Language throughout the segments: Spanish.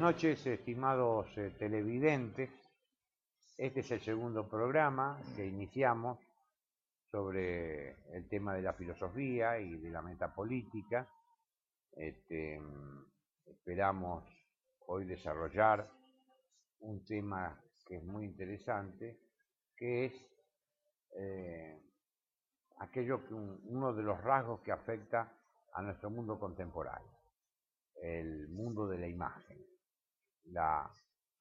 noches, estimados televidentes. Este es el segundo programa que iniciamos sobre el tema de la filosofía y de la metapolítica. Esperamos hoy desarrollar un tema que es muy interesante, que es uno de los rasgos que afecta a nuestro mundo contemporáneo, el mundo de la imagen. La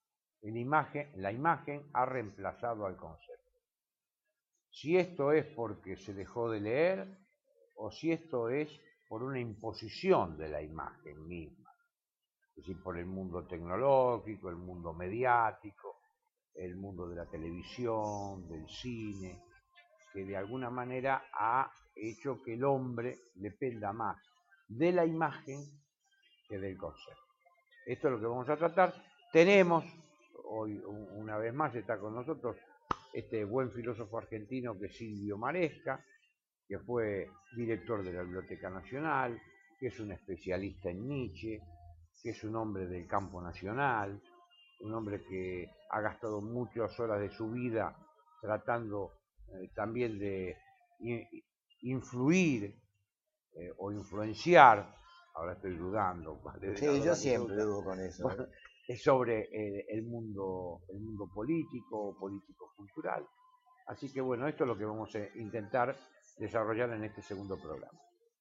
imagen ha reemplazado al concepto. Si esto es porque se dejó de leer o si esto es por una imposición de la imagen misma, es decir, por el mundo tecnológico, el mundo mediático, el mundo de la televisión, del cine, que de alguna manera ha hecho que el hombre dependa más de la imagen que del concepto. Esto es lo que vamos a tratar. Tenemos, hoy una vez más está con nosotros este buen filósofo argentino que es Silvio Maresca, que fue director de la Biblioteca Nacional, que es un especialista en Nietzsche, que es un hombre del campo nacional, un hombre que ha gastado muchas horas de su vida tratando también de influir o influenciar. Ahora estoy dudando. Sí, yo siempre dudo con eso. Bueno, es sobre el mundo político-cultural. Así que bueno, esto es lo que vamos a intentar desarrollar en este segundo programa.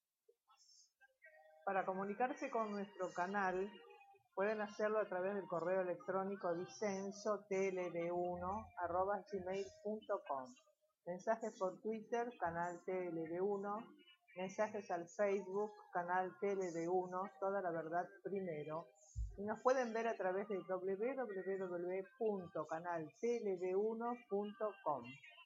Para comunicarse con nuestro canal, pueden hacerlo a través del correo electrónico disensotld1@gmail.com. Mensajes por Twitter, canal TLD1. Mensajes al Facebook, canal TLD1, Toda la Verdad Primero. Y nos pueden ver a través de www.canaltld1.com.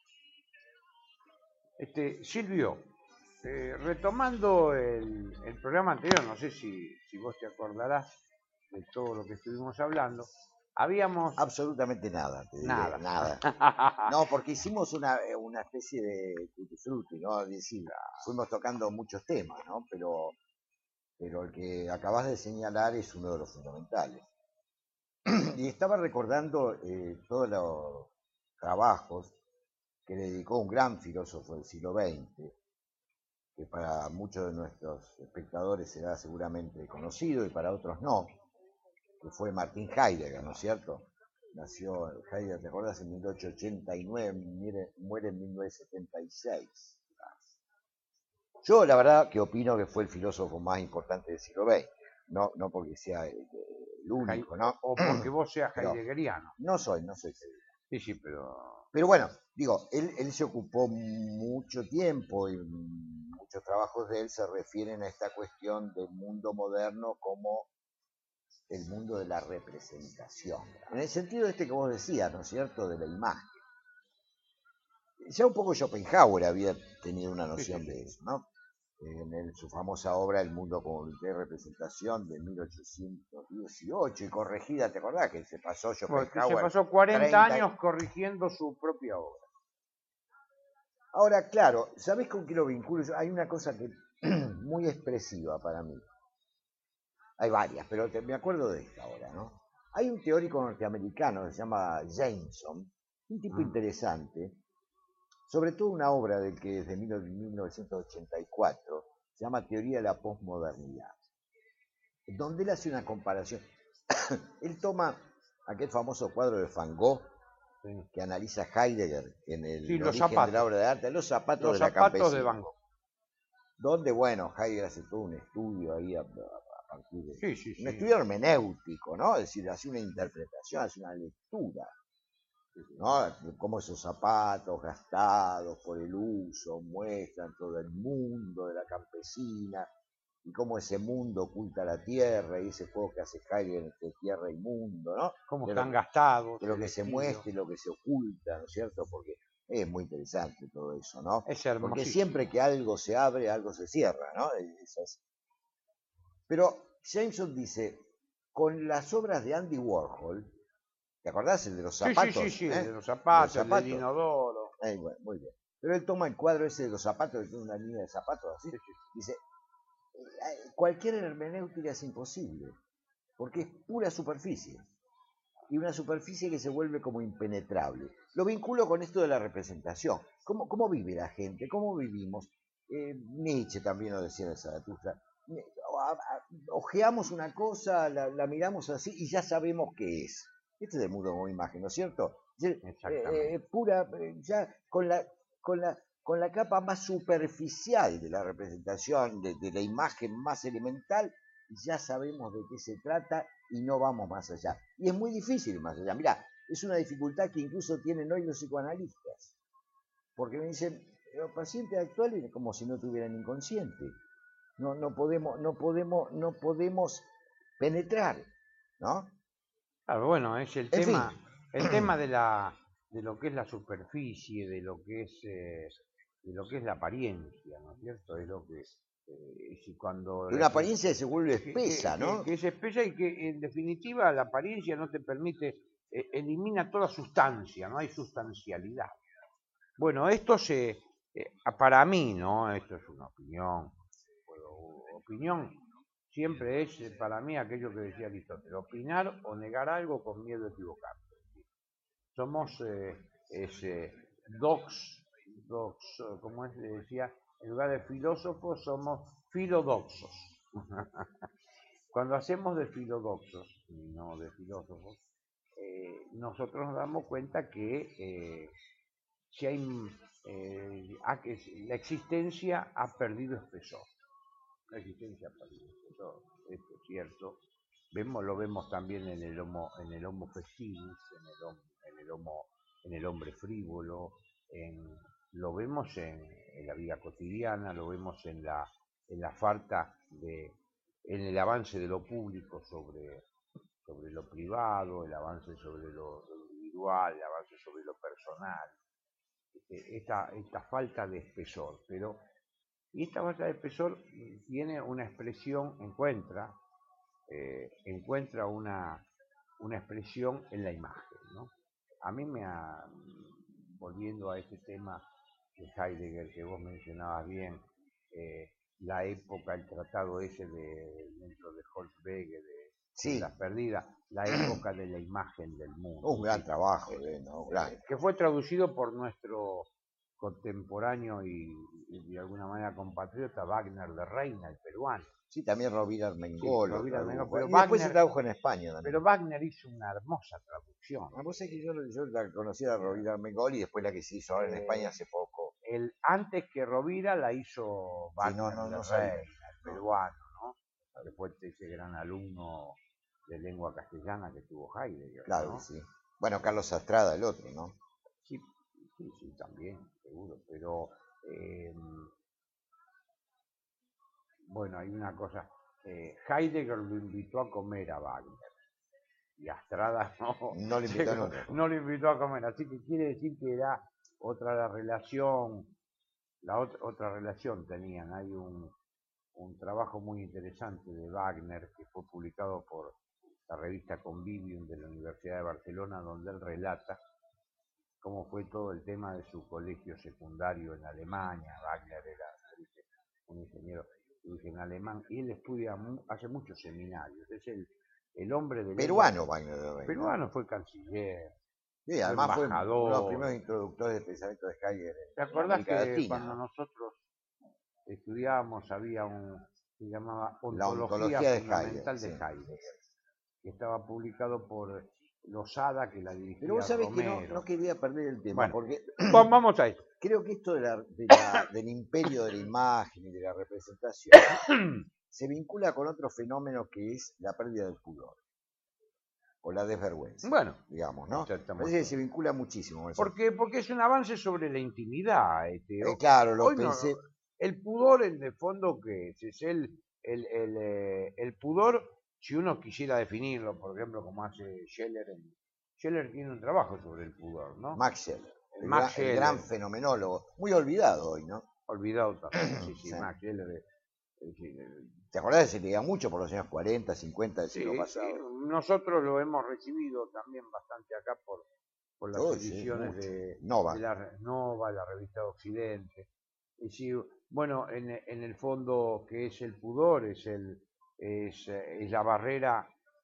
Silvio, retomando el programa anterior, no sé si vos te acordarás de todo lo que estuvimos hablando. Habíamos... Absolutamente nada, te diré, nada. No, porque hicimos una especie de tutti frutti, ¿no? Es decir, fuimos tocando muchos temas, ¿no? Pero el que acabas de señalar es uno de los fundamentales. Y estaba recordando todos los trabajos que le dedicó un gran filósofo del siglo XX, que para muchos de nuestros espectadores será seguramente conocido y para otros no, que fue Martin Heidegger, ¿no es cierto? Nació Heidegger, ¿te acuerdas? En 1889, muere en 1976. Yo la verdad que opino que fue el filósofo más importante del siglo XX, no porque sea el único, ¿no? O porque vos seas heideggeriano. No soy Sí, pero... Pero bueno, digo, él se ocupó mucho tiempo y muchos trabajos de él se refieren a esta cuestión del mundo moderno como el mundo de la representación. En el sentido este que vos decías, ¿no es cierto?, de la imagen. Ya un poco Schopenhauer había tenido una noción de eso, ¿no? En su famosa obra El mundo como de representación de 1818 y corregida, ¿te acordás? Que se pasó Schopenhauer. Porque se pasó 40 años corrigiendo su propia obra. Ahora, claro, ¿sabés con qué lo vinculo? Hay una cosa que muy expresiva para mí. Hay varias, pero me acuerdo de esta ahora, ¿no? Hay un teórico norteamericano que se llama Jameson, un tipo interesante, sobre todo una obra de que es de 1984, se llama Teoría de la Postmodernidad, donde él hace una comparación. Él toma aquel famoso cuadro de Van Gogh, que analiza Heidegger en el origen de la obra de arte, los zapatos de la campesina. De Van Gogh. Donde, bueno, Heidegger hace todo un estudio ahí a partir de... un estudio hermenéutico, ¿no? Es decir, hace una interpretación, hace una lectura, ¿no? Cómo esos zapatos gastados por el uso muestran todo el mundo de la campesina y cómo ese mundo oculta la tierra y ese juego que hace Heidegger entre tierra y mundo, ¿no? Cómo están gastados. De lo que se muestra y lo que se oculta, ¿no es cierto? Porque es muy interesante todo eso, ¿no? Es hermosísimo. Porque siempre que algo se abre, algo se cierra, ¿no? Pero Jameson dice, con las obras de Andy Warhol, ¿te acordás? El de los zapatos. Sí, de los zapatos, el del inodoro. Bueno, muy bien. Pero él toma el cuadro ese de los zapatos, que tiene una línea de zapatos así. Dice, cualquier hermenéutica es imposible, porque es pura superficie. Y una superficie que se vuelve como impenetrable. Lo vinculo con esto de la representación. ¿Cómo vive la gente? ¿Cómo vivimos? Nietzsche también lo decía de Zaratustra. Ojeamos una cosa, la miramos así y ya sabemos qué es. Este es el mundo como imagen, ¿no es cierto? Ya con la capa más superficial de la representación, de la imagen más elemental, ya sabemos de qué se trata y no vamos más allá. Y es muy difícil ir más allá. Mirá, es una dificultad que incluso tienen hoy los psicoanalistas. Porque me dicen, los pacientes actuales es como si no tuvieran inconsciente. No podemos penetrar, ¿no? Claro, bueno, es el En tema, fin. el tema de lo que es la superficie, de lo que es la apariencia, ¿no es cierto? Es lo que si cuando una apariencia se vuelve espesa, ¿no? Que es espesa y que en definitiva la apariencia no te permite, elimina toda sustancia, no hay sustancialidad. Bueno, esto para mí, ¿no? Esto es una opinión. Opinión siempre es para mí aquello que decía Aristóteles, opinar o negar algo con miedo a equivocarse. Somos como le decía, en lugar de filósofos somos filodoxos. Cuando hacemos de filodoxos y no de filósofos, nosotros nos damos cuenta que si hay, la existencia ha perdido espesor. La existencia ha perdido espesor, esto es cierto. Lo vemos también en el homo festivus, en el hombre frívolo, lo vemos en la vida cotidiana, lo vemos en la falta en el avance de lo público sobre lo privado, el avance sobre lo individual, el avance sobre lo personal, esta falta de espesor. Y esta falta de espesor tiene una expresión, encuentra una expresión en la imagen, ¿no? A mí volviendo a este tema de Heidegger que vos mencionabas bien, la época, el tratado ese dentro de Holzwege, de la perdida, la época de la imagen del mundo. Un gran trabajo, ¿no? Que fue traducido por nuestro contemporáneo y de alguna manera compatriota Wagner de Reina, el peruano. Sí, también Rovira Armengol. Sí, pero y después se tradujo en España también. Pero Wagner hizo una hermosa traducción. Vos sabés que yo la conocí a Rovira Armengol y después la que se hizo ahora en España hace poco. Antes que Rovira la hizo Wagner de Reina, el peruano, ¿no? Después ese gran alumno de lengua castellana que tuvo Heidegger. Claro, ¿no? sí. Bueno, Carlos Astrada, el otro, ¿no? Sí, también, seguro, pero bueno, hay una cosa, Heidegger lo invitó a comer a Wagner y Astrada no le invitó nunca. No lo invitó a comer, así que quiere decir que era otra relación, otra relación tenían. Hay un trabajo muy interesante de Wagner que fue publicado por la revista Convivium de la Universidad de Barcelona, donde él relata cómo fue todo el tema de su colegio secundario en Alemania. Wagner era un ingeniero de origen alemán y él estudia, hace muchos seminarios. Es el hombre del peruano, Wagner. Peruano, fue canciller. Sí, además fue uno de los primeros introductores del pensamiento de Heidegger. ¿Te acordás que cuando nosotros estudiábamos había se llamaba Ontología Fundamental de Heidegger, que estaba publicado por Losada, que la dirigía Pero vos sabés Romero. que no quería perder el tema, bueno, porque vamos a esto. Creo que esto del imperio de la imagen y de la representación se vincula con otro fenómeno que es la pérdida del pudor o la desvergüenza. Bueno, digamos, ¿no? Parece que se vincula muchísimo con eso. Porque es un avance sobre la intimidad. Claro, lo pensé. El pudor, en el fondo, que es el pudor, si uno quisiera definirlo, por ejemplo, como hace Scheller. Scheller tiene un trabajo sobre el pudor, ¿no? Max Scheller. El gran fenomenólogo, muy olvidado hoy, ¿no? Olvidado también, sí. Max Scheller. ¿Te acordás que se leía mucho por los años 40, 50 del siglo pasado? Sí. Nosotros lo hemos recibido también bastante acá por las ediciones de Nova. De la Nova, la revista de Occidente. Y sí, bueno, en el fondo, ¿qué es el pudor? Es la barrera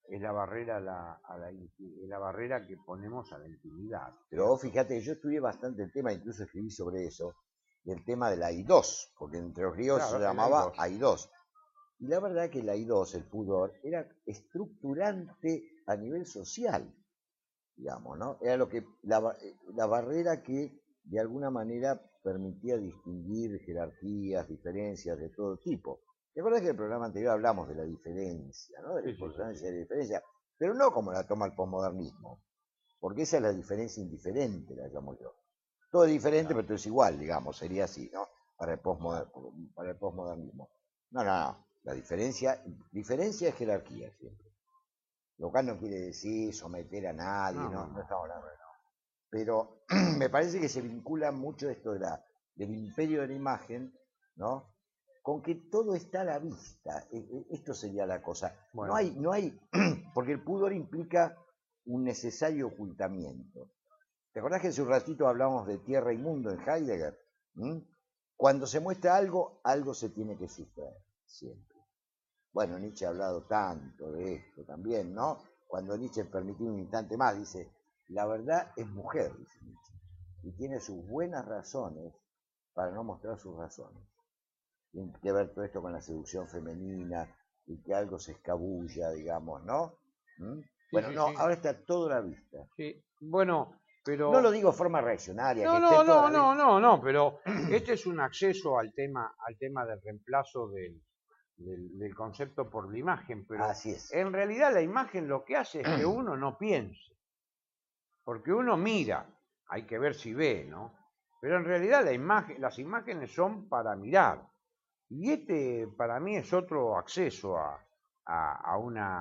es la barrera es la barrera que ponemos a la intimidad. Pero vos fíjate, yo estudié bastante el tema, incluso escribí sobre eso, el tema de la I2, porque entre los griegos Claro, se llamaba I2. Y la verdad que la I2, el pudor, era estructurante a nivel social, digamos, ¿no? Era lo que la barrera que de alguna manera permitía distinguir jerarquías, diferencias de todo tipo. ¿Te acuerdas que en el programa anterior hablamos de la diferencia, ¿no? De la importancia de la diferencia, pero no como la toma el posmodernismo, porque esa es la diferencia indiferente, la llamo yo. Todo es diferente, pero todo es igual, digamos, sería así, ¿no? Para el posmodernismo. No. La diferencia es jerarquía siempre. Lo cual no quiere decir someter a nadie, no estamos hablando de eso. Pero me parece que se vincula mucho esto del imperio de la imagen, ¿no? Con que todo está a la vista. Esto sería la cosa. Bueno. No hay, porque el pudor implica un necesario ocultamiento. ¿Te acordás que hace un ratito hablamos de tierra y mundo en Heidegger? Cuando se muestra algo, algo se tiene que sustraer, siempre. Bueno, Nietzsche ha hablado tanto de esto también, ¿no? Cuando Nietzsche permitió un instante más, dice, la verdad es mujer, dice Nietzsche, y tiene sus buenas razones para no mostrar sus razones. Tiene que ver todo esto con la seducción femenina y que algo se escabulla, digamos, ¿no? Bueno, sí. Ahora está todo a la vista. Sí, bueno, pero... No lo digo de forma reaccionaria. No, pero este es un acceso al tema del reemplazo del concepto por la imagen, pero así es. En realidad la imagen lo que hace es que uno no piense, porque uno mira, hay que ver si ve, ¿no? Pero en realidad las imágenes son para mirar, y este para mí es otro acceso a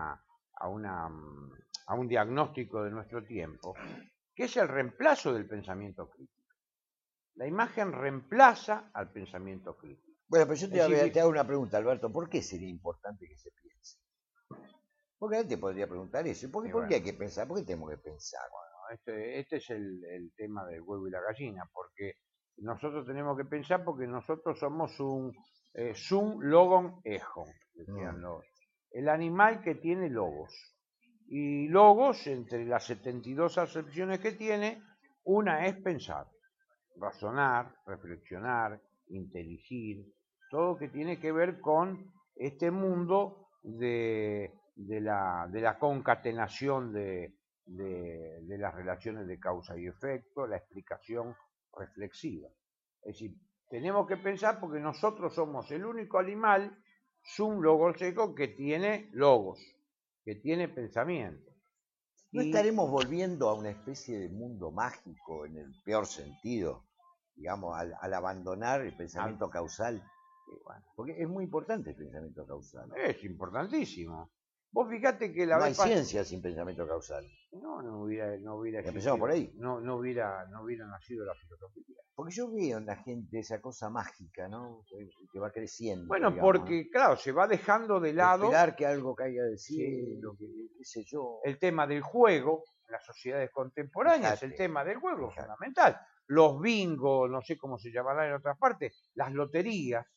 un diagnóstico de nuestro tiempo, que es el reemplazo del pensamiento crítico. La imagen reemplaza al pensamiento crítico. Bueno, pero yo te hago una pregunta, Alberto. ¿Por qué sería importante que se piense? Porque alguien te podría preguntar eso. ¿Por qué hay que pensar? ¿Por qué tenemos que pensar? Bueno, este es el tema del huevo y la gallina, porque nosotros tenemos que pensar porque nosotros somos un sum logon ego, decían el animal que tiene logos. Y logos, entre las 72 acepciones que tiene, una es pensar, razonar, reflexionar, inteligir, todo lo que tiene que ver con este mundo de la concatenación de las relaciones de causa y efecto, la explicación reflexiva. Es decir, tenemos que pensar porque nosotros somos el único animal, sum logos ego, que tiene logos, que tiene pensamiento. ¿No estaremos volviendo a una especie de mundo mágico en el peor sentido? Digamos, al abandonar el pensamiento causal. Porque es muy importante el pensamiento causal. Es importantísimo. Vos fíjate que no hay ciencia sin pensamiento causal. No hubiera empezamos por ahí. No hubiera nacido la filosofía. Porque yo veo en la gente esa cosa mágica, ¿no? Que va creciendo. Bueno, digamos, porque, claro, se va dejando de lado. Esperar que algo caiga del cielo, qué sé yo. El tema del juego, en las sociedades contemporáneas, el tema del juego es fundamental. Los bingos, no sé cómo se llamarán en otras partes, las loterías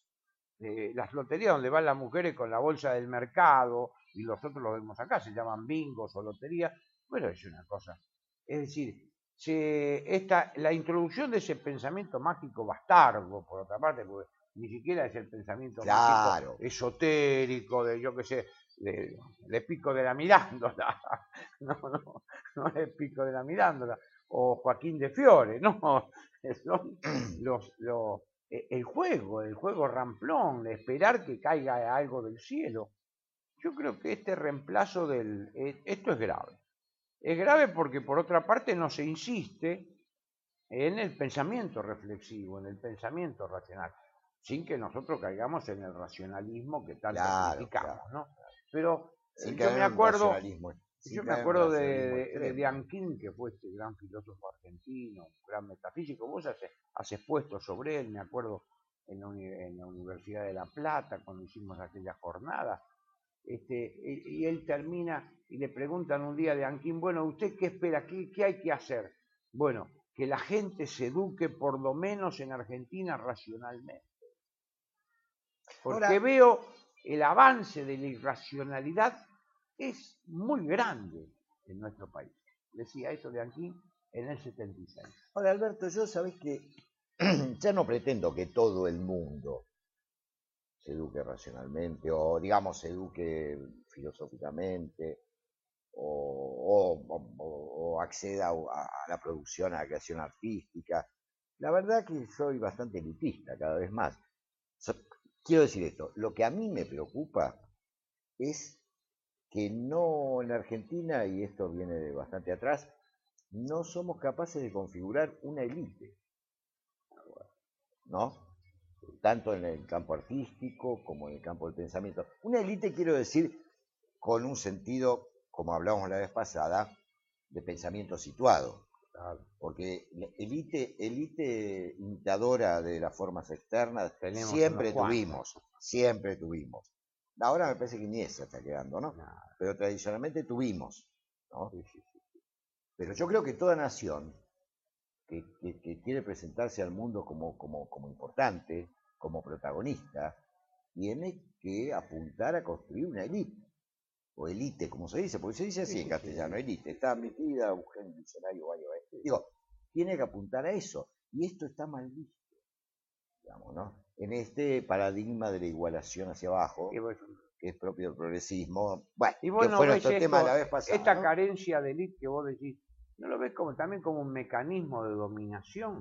donde van las mujeres con la bolsa del mercado, y nosotros lo vemos acá, se llaman bingos o loterías. Bueno, es una cosa. Es decir, la introducción de ese pensamiento mágico bastardo, por otra parte, porque ni siquiera es el pensamiento mágico esotérico, de yo qué sé, de Pico de la Mirándola, no es Pico de la Mirándola, o Joaquín de Fiore, no, son el juego ramplón, de esperar que caiga algo del cielo. Yo creo que este reemplazo esto es grave. Es grave porque, por otra parte, no se insiste en el pensamiento reflexivo, en el pensamiento racional, sin que nosotros caigamos en el racionalismo que tanto criticamos, ¿no? Pero yo me acuerdo de Anquín, que fue este gran filósofo argentino, un gran metafísico. Vos has expuesto sobre él, me acuerdo, en la Universidad de La Plata, cuando hicimos aquella jornada. Y él termina y le preguntan un día de Anquín, bueno, ¿usted qué espera? ¿Qué hay que hacer? Bueno, que la gente se eduque por lo menos en Argentina racionalmente. Porque veo el avance de la irracionalidad es muy grande en nuestro país. Decía eso de aquí en el 76. Ahora, Alberto, yo sabés que ya no pretendo que todo el mundo se eduque racionalmente o, digamos, se eduque filosóficamente o acceda a la producción, a la creación artística. La verdad que soy bastante elitista cada vez más. Quiero decir esto, lo que a mí me preocupa es que no en Argentina, y esto viene de bastante atrás, no somos capaces de configurar una élite, ¿no? Tanto en el campo artístico como en el campo del pensamiento. Una élite quiero decir con un sentido, como hablábamos la vez pasada, de pensamiento situado. Porque élite imitadora de las formas externas siempre tuvimos. Ahora me parece que ni esa está quedando, ¿no? Pero tradicionalmente tuvimos, ¿no? Pero yo creo que toda nación que quiere presentarse al mundo como importante, como protagonista, tiene que apuntar a construir una élite. O élite, como se dice, porque se dice así en castellano, élite. Está metida, busqué en el diccionario varias veces. Digo, tiene que apuntar a eso. Y esto está mal visto, digamos, ¿no? En este paradigma de la igualación hacia abajo, que es propio del progresismo. Bueno, y vos que no fue ves nuestro tema la vez pasada, esta ¿no? carencia de élite que vos decís, ¿no lo ves también como un mecanismo de dominación?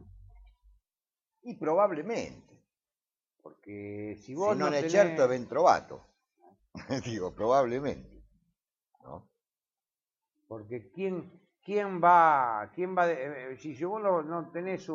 Y probablemente. Porque si vos no tenés... è certo è ben trovato. Digo, probablemente. ¿No? Porque quién va si vos no tenés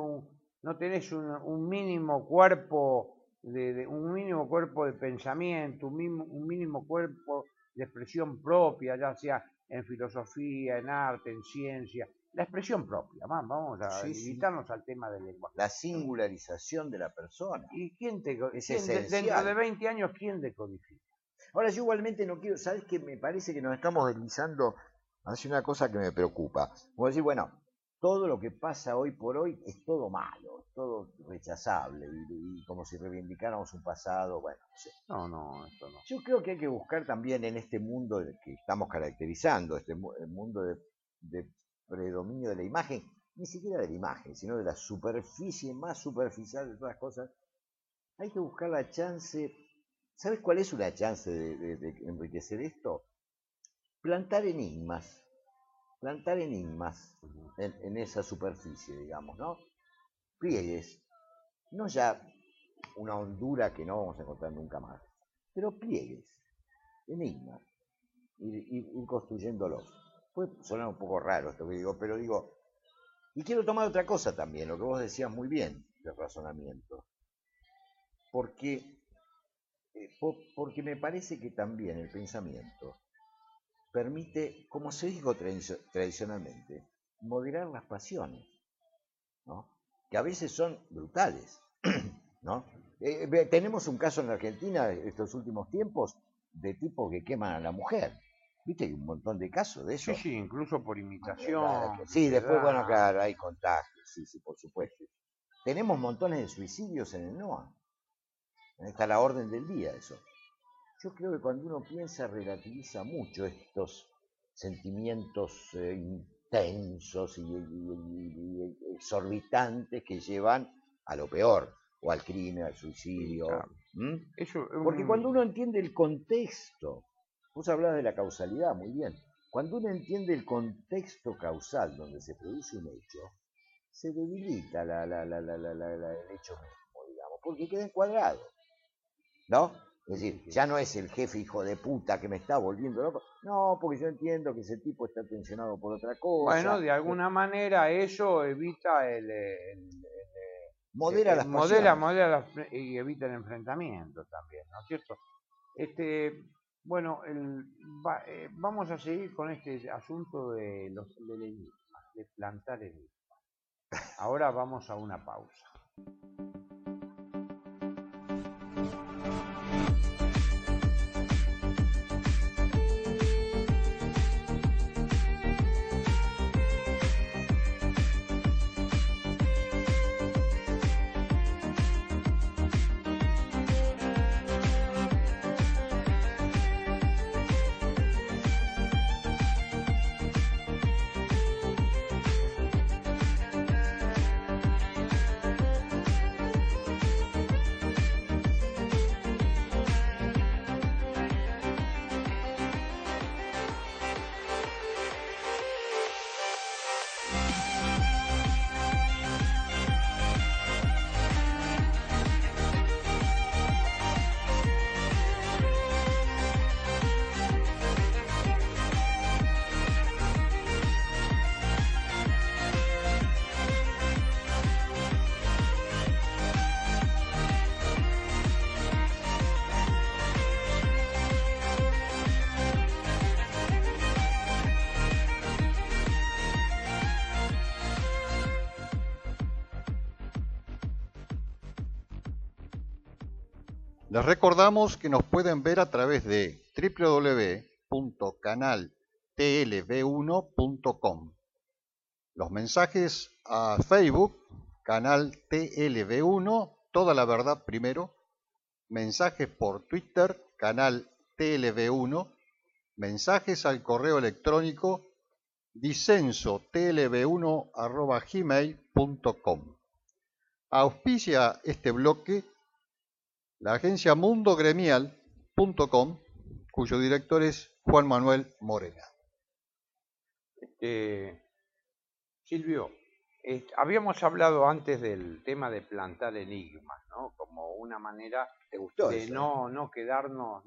un mínimo cuerpo un mínimo cuerpo de pensamiento, un mínimo cuerpo de expresión propia, ya sea en filosofía, en arte, en ciencia, la expresión propia, vamos a limitarnos al tema del lenguaje. La singularización de la persona. ¿Y dentro de 20 años quién decodifica? Ahora, yo igualmente no quiero, ¿sabes qué? Me parece que nos estamos deslizando hacia una cosa que me preocupa. Como decir, bueno, todo lo que pasa hoy por hoy es todo malo, es todo rechazable, y como si reivindicáramos un pasado, bueno, no sé. No, esto no. Yo creo que hay que buscar también en este mundo que estamos caracterizando, el mundo de predominio de la imagen, ni siquiera de la imagen, sino de la superficie más superficial de todas las cosas, hay que buscar la chance. ¿Sabes cuál es una chance de enriquecer esto? Plantar enigmas en esa superficie, digamos, ¿no? Pliegues, no ya una hondura que no vamos a encontrar nunca más, pero pliegues, enigmas, ir construyéndolos. Puede sonar un poco raro esto que digo, pero digo, y quiero tomar otra cosa también, lo que vos decías muy bien, del razonamiento, porque me parece que también el pensamiento permite, como se dijo tradicionalmente, moderar las pasiones, ¿no? Que a veces son brutales, ¿no? Tenemos un caso en Argentina estos últimos tiempos de tipos que queman a la mujer. ¿Viste? Hay un montón de casos de eso. Sí, incluso por imitación. Sí, después, bueno, claro, hay contagios, sí, por supuesto. Tenemos montones de suicidios en el NOA. Está a la orden del día eso. Yo creo que cuando uno piensa, relativiza mucho estos sentimientos intensos y exorbitantes que llevan a lo peor, o al crimen, al suicidio. Claro. Porque cuando uno entiende el contexto, vos hablabas de la causalidad, muy bien. Cuando uno entiende el contexto causal donde se produce un hecho, se debilita el hecho mismo, digamos, porque queda encuadrado, ¿no? Es decir, ya no es el jefe hijo de puta que me está volviendo loco. No, porque yo entiendo que ese tipo está tensionado por otra cosa. Bueno, de alguna manera eso evita modera las pasiones. Y evita el enfrentamiento también, ¿no es cierto? Bueno, vamos a seguir con este asunto del enigma, de plantar enigmas. Ahora vamos a una pausa. Les recordamos que nos pueden ver a través de www.canaltlv1.com. Los mensajes a Facebook, canal TLV1, toda la verdad primero. Mensajes por Twitter, canal TLV1. Mensajes al correo electrónico disensotlv1@gmail.com. Auspicia este bloque la agencia mundogremial.com, cuyo director es Juan Manuel Morena. Silvio, habíamos hablado antes del tema de plantar enigmas, ¿no? Como una manera ¿Te gustó de eso? no quedarnos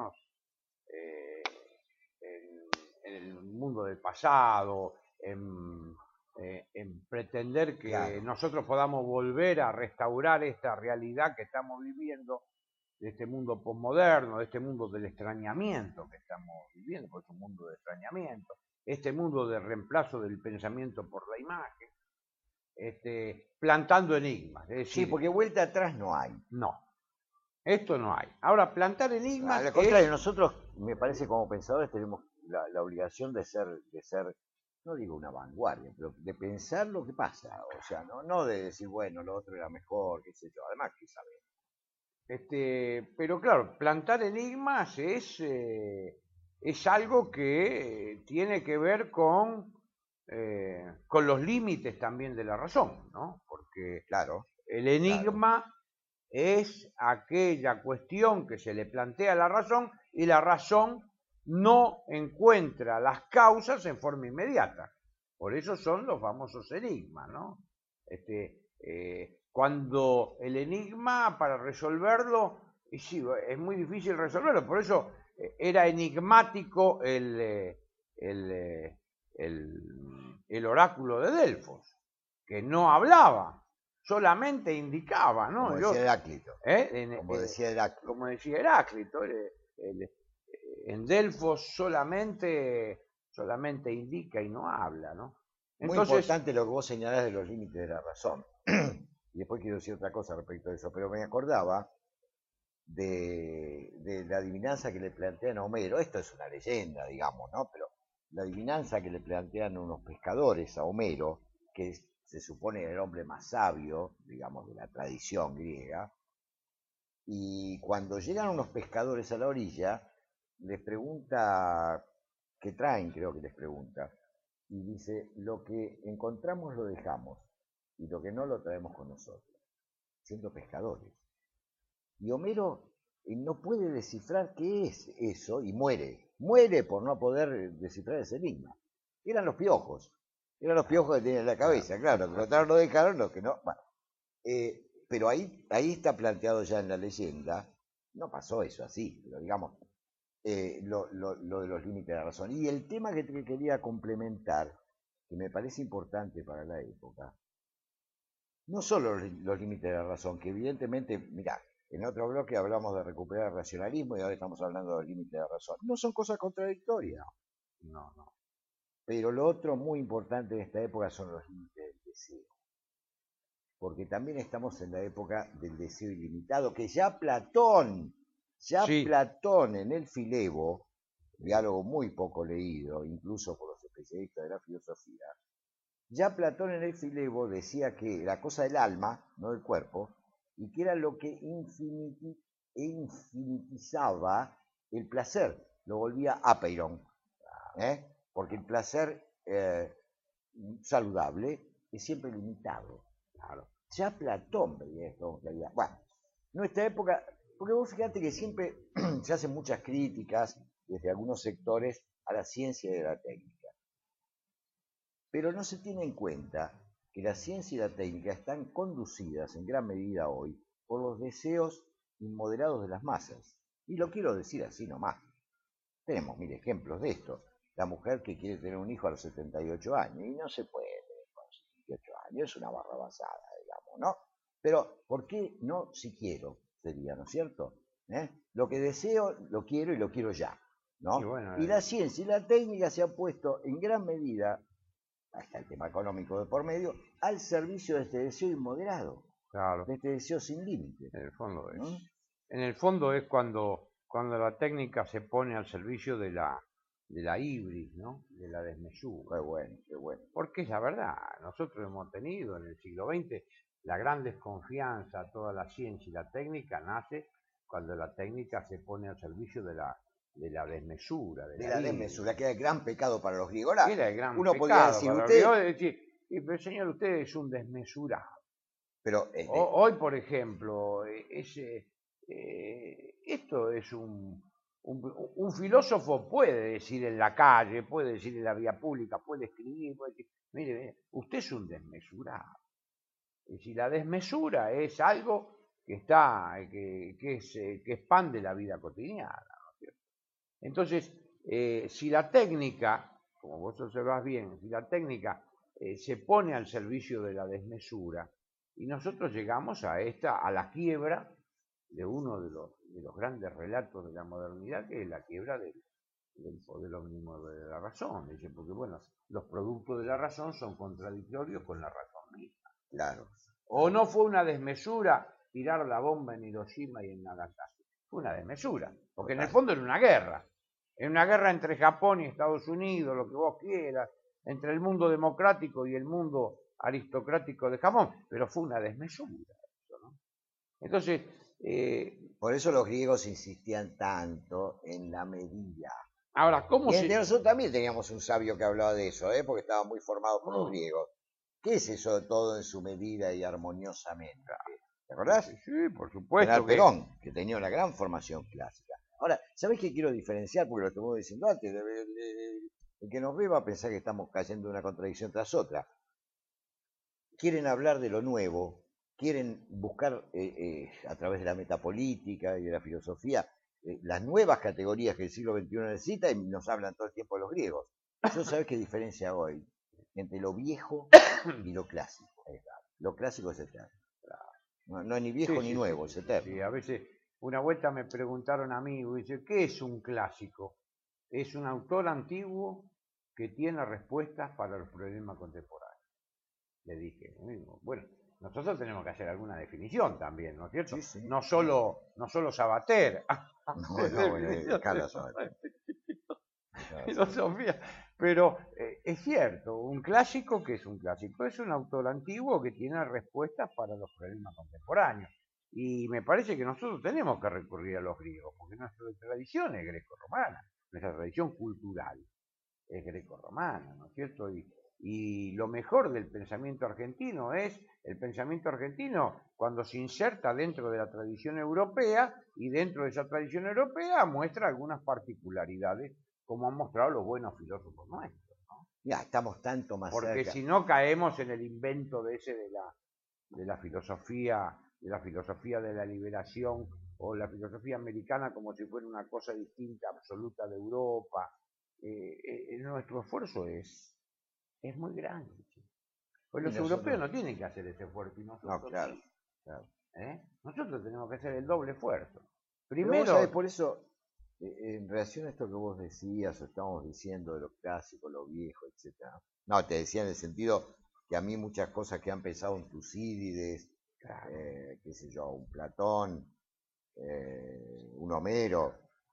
en el mundo del pasado, en pretender que Claro. nosotros podamos volver a restaurar esta realidad que estamos viviendo, de este mundo posmoderno, de este mundo del extrañamiento que estamos viviendo, porque es un mundo de extrañamiento, este mundo de reemplazo del pensamiento por la imagen, plantando enigmas. Es decir, Sí, porque vuelta atrás no hay. no, esto no hay. Ahora, plantar enigmas Al contrario, nosotros, me parece, como pensadores, tenemos la obligación de ser, no digo una vanguardia, pero de pensar lo que pasa. O sea, no de decir, bueno, lo otro era mejor, qué sé yo. Además, ¿qué sabemos? Pero claro, plantar enigmas es algo que tiene que ver con los límites también de la razón, ¿no? Porque Claro, el enigma es aquella cuestión que se le plantea a la razón y la razón no encuentra las causas en forma inmediata. Por eso son los famosos enigmas, ¿no? Cuando el enigma, para resolverlo, y sí, es muy difícil resolverlo, por eso era enigmático el oráculo de Delfos, que no hablaba, solamente indicaba, ¿no? como decía Heráclito. Como decía Heráclito, en Delfos solamente indica y no habla, ¿no? Entonces, muy importante lo que vos señalás de los límites de la razón. Y después quiero decir otra cosa respecto a eso, pero me acordaba de la adivinanza que le plantean a Homero. Esto es una leyenda, digamos, ¿no? Pero la adivinanza que le plantean unos pescadores a Homero, que se supone el hombre más sabio, digamos, de la tradición griega, y cuando llegan unos pescadores a la orilla, les pregunta, ¿qué traen? Creo que les pregunta, y dice, lo que encontramos lo dejamos, y lo que no lo traemos con nosotros, siendo pescadores. Y Homero no puede descifrar qué es eso y muere por no poder descifrar ese enigma. Eran los piojos que tenía en la cabeza, claro, que lo dejaron, los que no. Bueno, pero ahí está planteado ya en la leyenda, no pasó eso así, pero digamos, lo de los límites de la razón. Y el tema que quería complementar, que me parece importante para la época, no solo los límites de la razón, que evidentemente, mirá, en otro bloque hablamos de recuperar el racionalismo y ahora estamos hablando de los límites de la razón. No son cosas contradictorias. No. Pero lo otro muy importante en esta época son los límites del deseo. Porque también estamos en la época del deseo ilimitado, que ya Platón en el Filebo, diálogo muy poco leído, incluso por los especialistas de la filosofía, ya Platón en el Filebo decía que la cosa del alma, no del cuerpo, y que era lo que infinitizaba el placer, lo volvía apeiron, porque el placer saludable es siempre limitado. Claro. Ya Platón veía esto. Bueno, nuestra época, porque vos fíjate que siempre se hacen muchas críticas desde algunos sectores a la ciencia y a la técnica. Pero no se tiene en cuenta que la ciencia y la técnica están conducidas en gran medida hoy por los deseos inmoderados de las masas. Y lo quiero decir así nomás. Tenemos mil ejemplos de esto. La mujer que quiere tener un hijo a los 78 años, y no se puede con 78 años, es una barrabasada, digamos, ¿no? Pero, ¿por qué no si quiero? Sería, ¿no es cierto? Lo que deseo, lo quiero y lo quiero ya, ¿no? Y la ciencia y la técnica se han puesto en gran medida, hasta el tema económico de por medio, al servicio de este deseo inmoderado, claro, de este deseo sin límite. En el fondo es. En el fondo es cuando la técnica se pone al servicio de la ibris, ¿no? De la desmesura. Qué bueno, qué bueno. Porque es la verdad, nosotros hemos tenido en el siglo XX la gran desconfianza a toda la ciencia y la técnica nace cuando la técnica se pone al servicio de la desmesura. De la desmesura, que era el gran pecado para los griegos. Era el gran uno pecado podría decir, para usted... los griegos, decir, pero señor, usted es un desmesurado. Pero hoy, por ejemplo, esto es un filósofo puede decir en la calle, puede decir en la vía pública, puede escribir, puede decir, mire, usted es un desmesurado. Es decir, la desmesura es algo que expande la vida cotidiana, ¿no es cierto? Entonces, si la técnica, como vos observás bien, si la técnica se pone al servicio de la desmesura, y nosotros llegamos a la quiebra de uno de los grandes relatos de la modernidad, que es la quiebra del poder ómnimo de la razón. Dice, porque bueno, los productos de la razón son contradictorios con la razón misma. Claro. O no fue una desmesura tirar la bomba en Hiroshima y en Nagasaki. Fue una desmesura, porque en el fondo era una guerra. Era una guerra entre Japón y Estados Unidos, lo que vos quieras, entre el mundo democrático y el mundo aristocrático de Japón, pero fue una desmesura. ¿No? Entonces... por eso los griegos insistían tanto en la medida. Ahora, ¿cómo se...? Nosotros también teníamos un sabio que hablaba de eso, porque estaba muy formado por los griegos. ¿Qué es eso de todo en su medida y armoniosamente? ¿Te acordás? Sí, por supuesto. General Perón, que tenía una gran formación clásica. Ahora, ¿sabés qué quiero diferenciar? Porque lo estamos diciendo antes. El que nos ve va a pensar que estamos cayendo en una contradicción tras otra. Quieren hablar de lo nuevo, quieren buscar a través de la metapolítica y de la filosofía las nuevas categorías que el siglo XXI necesita y nos hablan todo el tiempo de los griegos. Yo sabés qué diferencia hoy entre lo viejo y lo clásico. Lo clásico es eterno. No es ni viejo ni nuevo, es eterno. Sí, a veces una vuelta me preguntaron a mí, dice, ¿qué es un clásico? Es un autor antiguo que tiene respuestas para los problemas contemporáneos. Le dije, bueno, nosotros tenemos que hacer alguna definición también, ¿no es cierto? Sí, sí. No solo Sabater. No, Carlos Sabater. Filosofía. Pero es cierto, un clásico, que es un clásico? Es un autor antiguo que tiene respuestas para los problemas contemporáneos. Y me parece que nosotros tenemos que recurrir a los griegos, porque nuestra tradición es greco-romana, nuestra tradición cultural es greco-romana, ¿no es cierto? Y lo mejor del pensamiento argentino es el pensamiento argentino cuando se inserta dentro de la tradición europea, y dentro de esa tradición europea muestra algunas particularidades, como han mostrado los buenos filósofos nuestros, ¿no? Ya, estamos tanto más cerca. Porque si no caemos en el invento de la filosofía de la liberación, o la filosofía americana como si fuera una cosa distinta, absoluta de Europa. Nuestro esfuerzo es muy grande. Pues los europeos no tienen que hacer ese esfuerzo, y nosotros no, claro. Nosotros tenemos que hacer el doble esfuerzo. Primero, ¿sabes? Por eso, en relación a esto que vos decías, o estábamos diciendo de lo clásico, lo viejo, etcétera. No, te decía en el sentido que a mí muchas cosas que han pensado en Tucídides, claro, qué sé yo, un Platón, un Homero,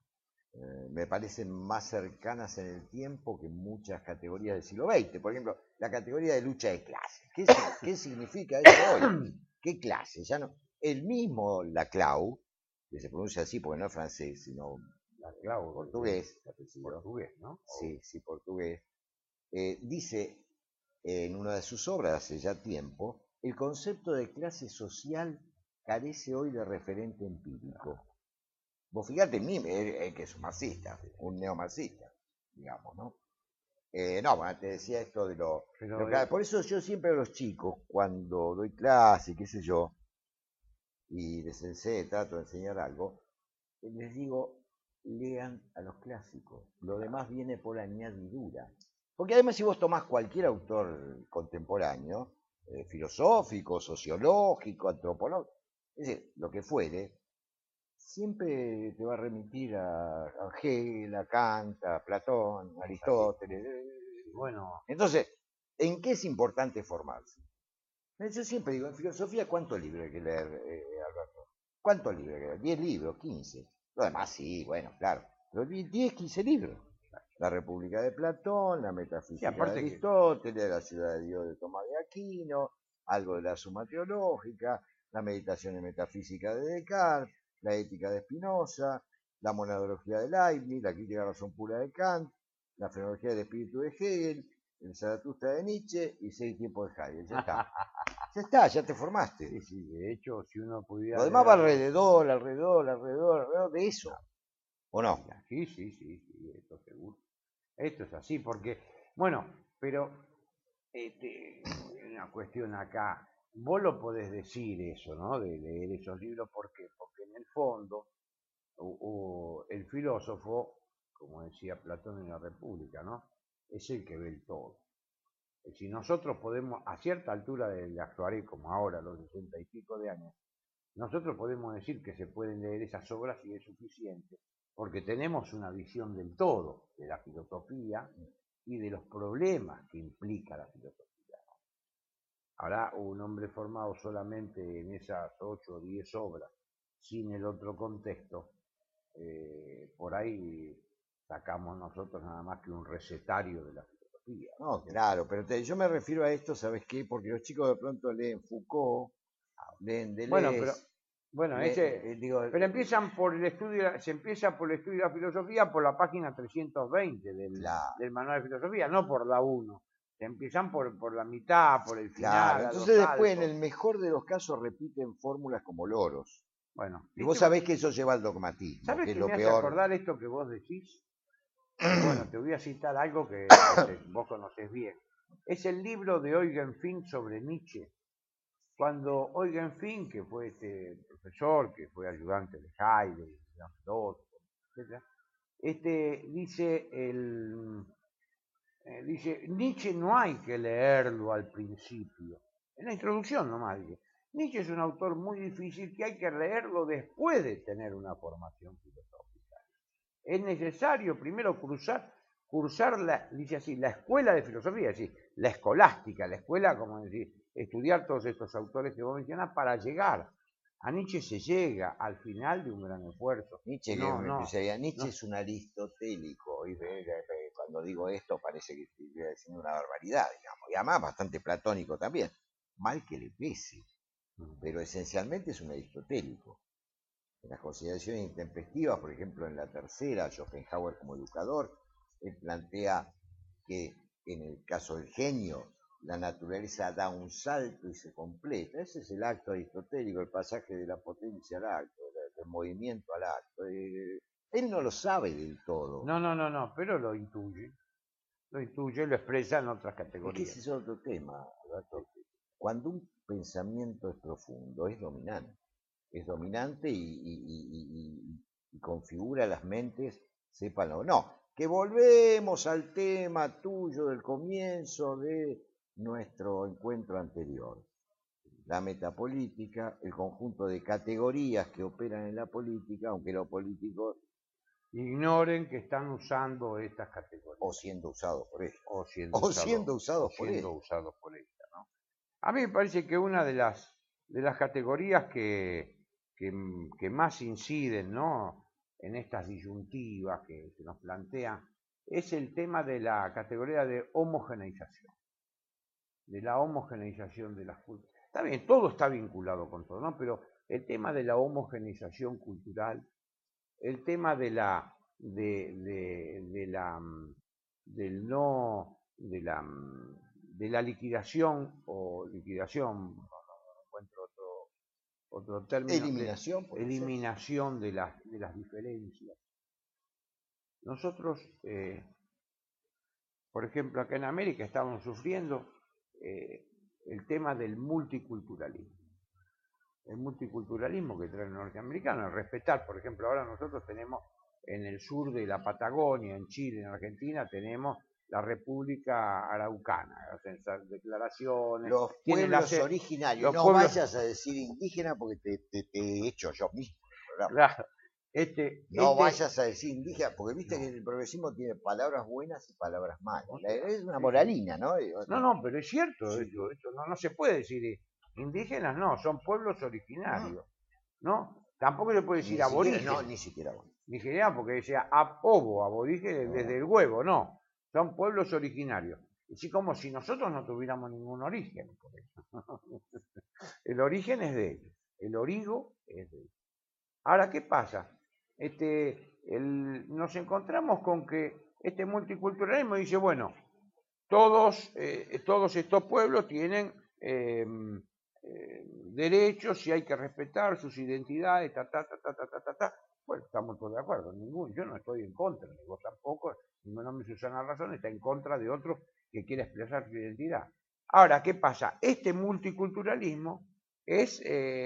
me parecen más cercanas en el tiempo que muchas categorías del siglo XX. Por ejemplo, la categoría de lucha de clases. ¿Qué significa eso hoy? ¿Qué clase? Ya no. El mismo Laclau, que se pronuncia así porque no es francés, sino Laclau, portugués. Portugués, ¿no? Sí, portugués. Dice en una de sus obras hace ya tiempo, el concepto de clase social carece hoy de referente empírico. Vos fíjate en mí, que es un marxista, un neomarxista, digamos, ¿no? Bueno, te decía esto de lo que, por eso yo siempre a los chicos, cuando doy clase, qué sé yo, y les trato de enseñar algo, les digo, lean a los clásicos, lo demás viene por añadidura. Porque además si vos tomás cualquier autor contemporáneo, filosófico, sociológico, antropológico, es decir, lo que fuere, siempre te va a remitir a Hegel, a Kant, a Platón, a Aristóteles. Bueno. Entonces, ¿en qué es importante formarse? Yo siempre digo, en filosofía, ¿cuántos libros hay que leer, Alberto? ¿Cuántos libros quedan? 10 libros, 15. Lo demás sí, bueno, claro. Pero 10, 15 libros. La República de Platón, la Metafísica de Aristóteles, la Ciudad de Dios de Tomás de Aquino, algo de la Suma Teológica, la Meditación y Metafísica de Descartes, la Ética de Spinoza, la Monadología de Leibniz, la Crítica de la Razón Pura de Kant, la Fenomenología del Espíritu de Hegel, el Zaratustra de Nietzsche y 6 tiempos de Heidegger. Ya está. Ya está, ya te formaste. Sí, sí, de hecho, si uno pudiera... Lo demás va alrededor de eso. ¿O no? Sí, esto seguro. Esto es así, porque, bueno, pero una cuestión acá, vos lo podés decir eso, ¿no? De leer esos libros, ¿por qué? Porque en el fondo, el filósofo, como decía Platón en la República, ¿no? Es el que ve el todo. Si nosotros podemos, a cierta altura del actuaré, como ahora, a los 60 y pico de años, nosotros podemos decir que se pueden leer esas obras y es suficiente, porque tenemos una visión del todo, de la filosofía y de los problemas que implica la filosofía. Ahora, un hombre formado solamente en esas 8 o 10 obras, sin el otro contexto, por ahí sacamos nosotros nada más que un recetario de la filosofía. No, claro, pero yo me refiero a esto, ¿sabes qué? Porque los chicos de pronto leen Foucault, leen Deleuze. Pero empiezan por el estudio, se empieza por el estudio de la filosofía por la página 320 del manual de filosofía, no por la 1. Se empiezan por la mitad, por el final. Claro, entonces después, en el mejor de los casos, repiten fórmulas como loros. Bueno, y vos sabés que eso lleva al dogmatismo. ¿Sabés que qué es lo me hace peor? acordar esto que vos decís? Bueno, te voy a citar algo que vos conocés bien. Es el libro de Eugen Fink sobre Nietzsche. Cuando Eugen Fink, que fue este profesor, que fue ayudante de Heidegger, etc., dice, Nietzsche no hay que leerlo al principio. En la introducción nomás dice, Nietzsche es un autor muy difícil que hay que leerlo después de tener una formación filosófica. Es necesario primero cursar dice así, la escuela de filosofía, es decir, la escolástica, la escuela, como decir, estudiar todos estos autores que vos mencionás para llegar. A Nietzsche se llega al final de un gran esfuerzo. Nietzsche es un aristotélico. Y cuando digo esto parece que estoy diciendo una barbaridad, digamos. Y además bastante platónico también. Mal que le pese. Pero esencialmente es un aristotélico. En las consideraciones intempestivas, por ejemplo, en la tercera, Schopenhauer como educador, él plantea que en el caso del genio, la naturaleza da un salto y se completa. Ese es el acto aristotélico, el pasaje de la potencia al acto, del movimiento al acto. Él no lo sabe del todo. No, pero lo intuye. Lo expresa en otras categorías. Ese es otro tema, Alberto. Cuando un pensamiento es profundo, es dominante. Es dominante y configura las mentes, sépanlo o no. Que volvemos al tema tuyo del comienzo de nuestro encuentro anterior. La metapolítica, el conjunto de categorías que operan en la política, aunque los políticos ignoren que están usando estas categorías. O siendo usados por ellos. O siendo usados por ella, ¿no? A mí me parece que una de las categorías que más inciden, ¿no?, en estas disyuntivas que se nos plantean, es el tema de la categoría de homogeneización. De la homogeneización de las culturas. Está bien, todo está vinculado con todo, ¿no? Pero el tema de la homogeneización cultural, el tema de la liquidación o liquidación, no encuentro otro término, eliminación de las diferencias. Nosotros, por ejemplo, acá en América estamos sufriendo el tema del multiculturalismo. El multiculturalismo que trae el norteamericano, el respetar, por ejemplo, ahora nosotros tenemos en el sur de la Patagonia, en Chile, en Argentina, tenemos la República Araucana, hacen declaraciones. Los pueblos originarios, no vayas a decir indígena porque te he hecho yo mismo. Claro. No vayas a decir indígena, porque viste que el progresismo tiene palabras buenas y palabras malas. Es una moralina, ¿no? No, pero es cierto, sí. Esto no se puede decir indígenas, no, son pueblos originarios, ¿no? Tampoco le puede decir aborigen. No, ni siquiera aborigen. Ni siquiera porque decía abobo, aborigen desde el huevo, no. Son pueblos originarios. Así como si nosotros no tuviéramos ningún origen. Por eso. El origen es de ellos. El origo es de ellos. Ahora, ¿qué pasa? Nos encontramos con que este multiculturalismo dice, bueno, todos estos pueblos tienen derechos y hay que respetar sus identidades, Bueno, estamos todos de acuerdo, yo no estoy en contra, ni vos tampoco, ni mi nombre Susana Razón está en contra de otro que quiera expresar su identidad. Ahora, ¿qué pasa? Este multiculturalismo es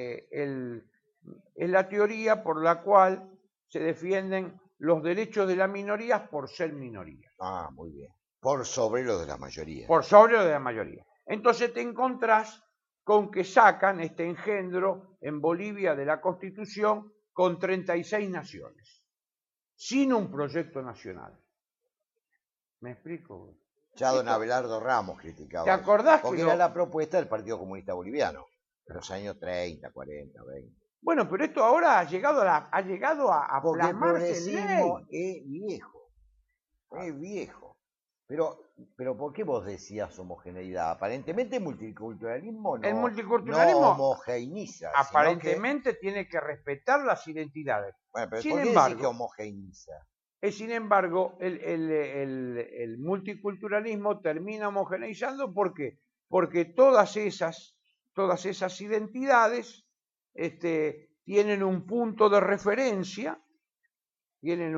la teoría por la cual se defienden los derechos de las minorías por ser minorías. Ah, muy bien. Por sobre los de la mayoría. Por sobre los de la mayoría. Entonces te encontrás con que sacan este engendro en Bolivia de la Constitución con 36 naciones, sin un proyecto nacional. ¿Me explico? Ya don Abelardo Ramos criticaba. ¿Te acordás? Porque era la propuesta del Partido Comunista Boliviano, en los años 30, 40, 20. Bueno, pero esto ahora ha llegado a porque el plasmarse en progresismo ley. es viejo. Es viejo. Pero ¿por qué vos decías homogeneidad? Aparentemente el multiculturalismo no, El multiculturalismo no homogeneiza. Aparentemente tiene que respetar las identidades. Bueno, pero sin ¿por qué embargo, decís que homogeneiza? Sin embargo, el multiculturalismo termina homogeneizando. ¿Por qué? Porque todas esas identidades tienen un punto de referencia, tienen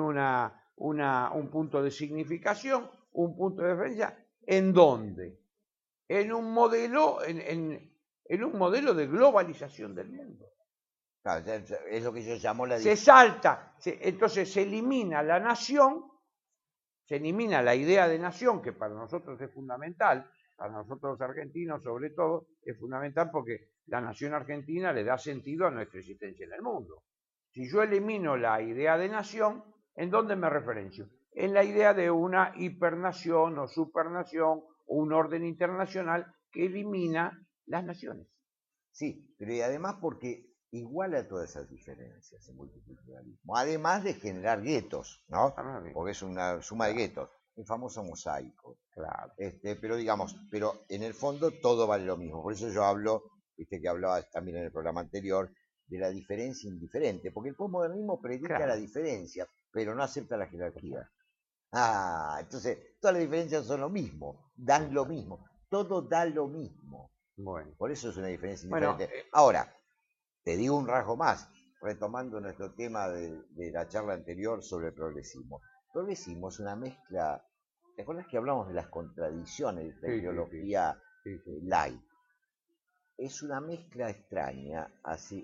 un punto de significación, un punto de referencia, ¿en dónde? En un modelo de globalización del mundo. Claro, es lo que yo llamo la Se salta, entonces se elimina la nación, se elimina la idea de nación, que para nosotros es fundamental, para nosotros los argentinos sobre todo, es fundamental porque la nación argentina le da sentido a nuestra existencia en el mundo. Si yo elimino la idea de nación, ¿en dónde me referencio? En la idea de una hipernación o supernación o un orden internacional que elimina las naciones. Sí, pero y además porque iguala todas esas diferencias el multiculturalismo, además de generar guetos, ¿no? Porque es una suma de guetos, el famoso mosaico. Claro. Pero digamos, pero en el fondo todo vale lo mismo. Por eso yo hablo, que hablaba también en el programa anterior, de la diferencia indiferente, porque el posmodernismo predica la diferencia, pero no acepta la jerarquía. Entonces todas las diferencias son lo mismo, dan lo mismo, todo da lo mismo. Bueno. Por eso es una diferencia indiferente. Ahora, te digo un rasgo más, retomando nuestro tema de la charla anterior sobre el progresismo. El progresismo es una mezcla. ¿Te acuerdas que hablamos de las contradicciones de la ideología light? Es una mezcla extraña, así,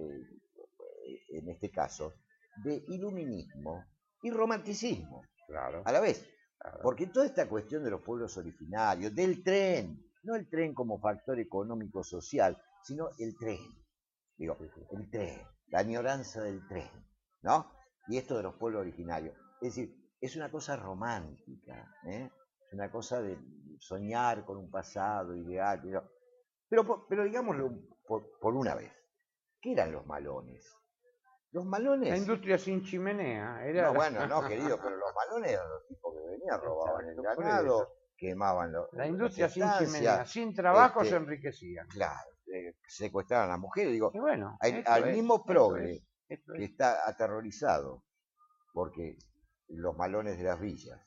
en este caso, de iluminismo y romanticismo. Claro. A la vez. Claro. Porque toda esta cuestión de los pueblos originarios, del tren, no el tren como factor económico social, sino el tren. Digo, el tren, la añoranza del tren, ¿no? Y esto de los pueblos originarios. Es decir, es una cosa romántica, ¿eh? Es una cosa de soñar con un pasado ideal. Pero digámoslo por una vez. ¿Qué eran los malones? Los malones... La industria sin chimenea. No, bueno, no, querido, pero los malones eran los tipos que venían, robaban el ganado, quemaban la industria sin chimenea, sin trabajo se enriquecían. Claro, secuestraban a las mujeres. Digo, y bueno, al mismo progre que está aterrorizado porque los malones de las villas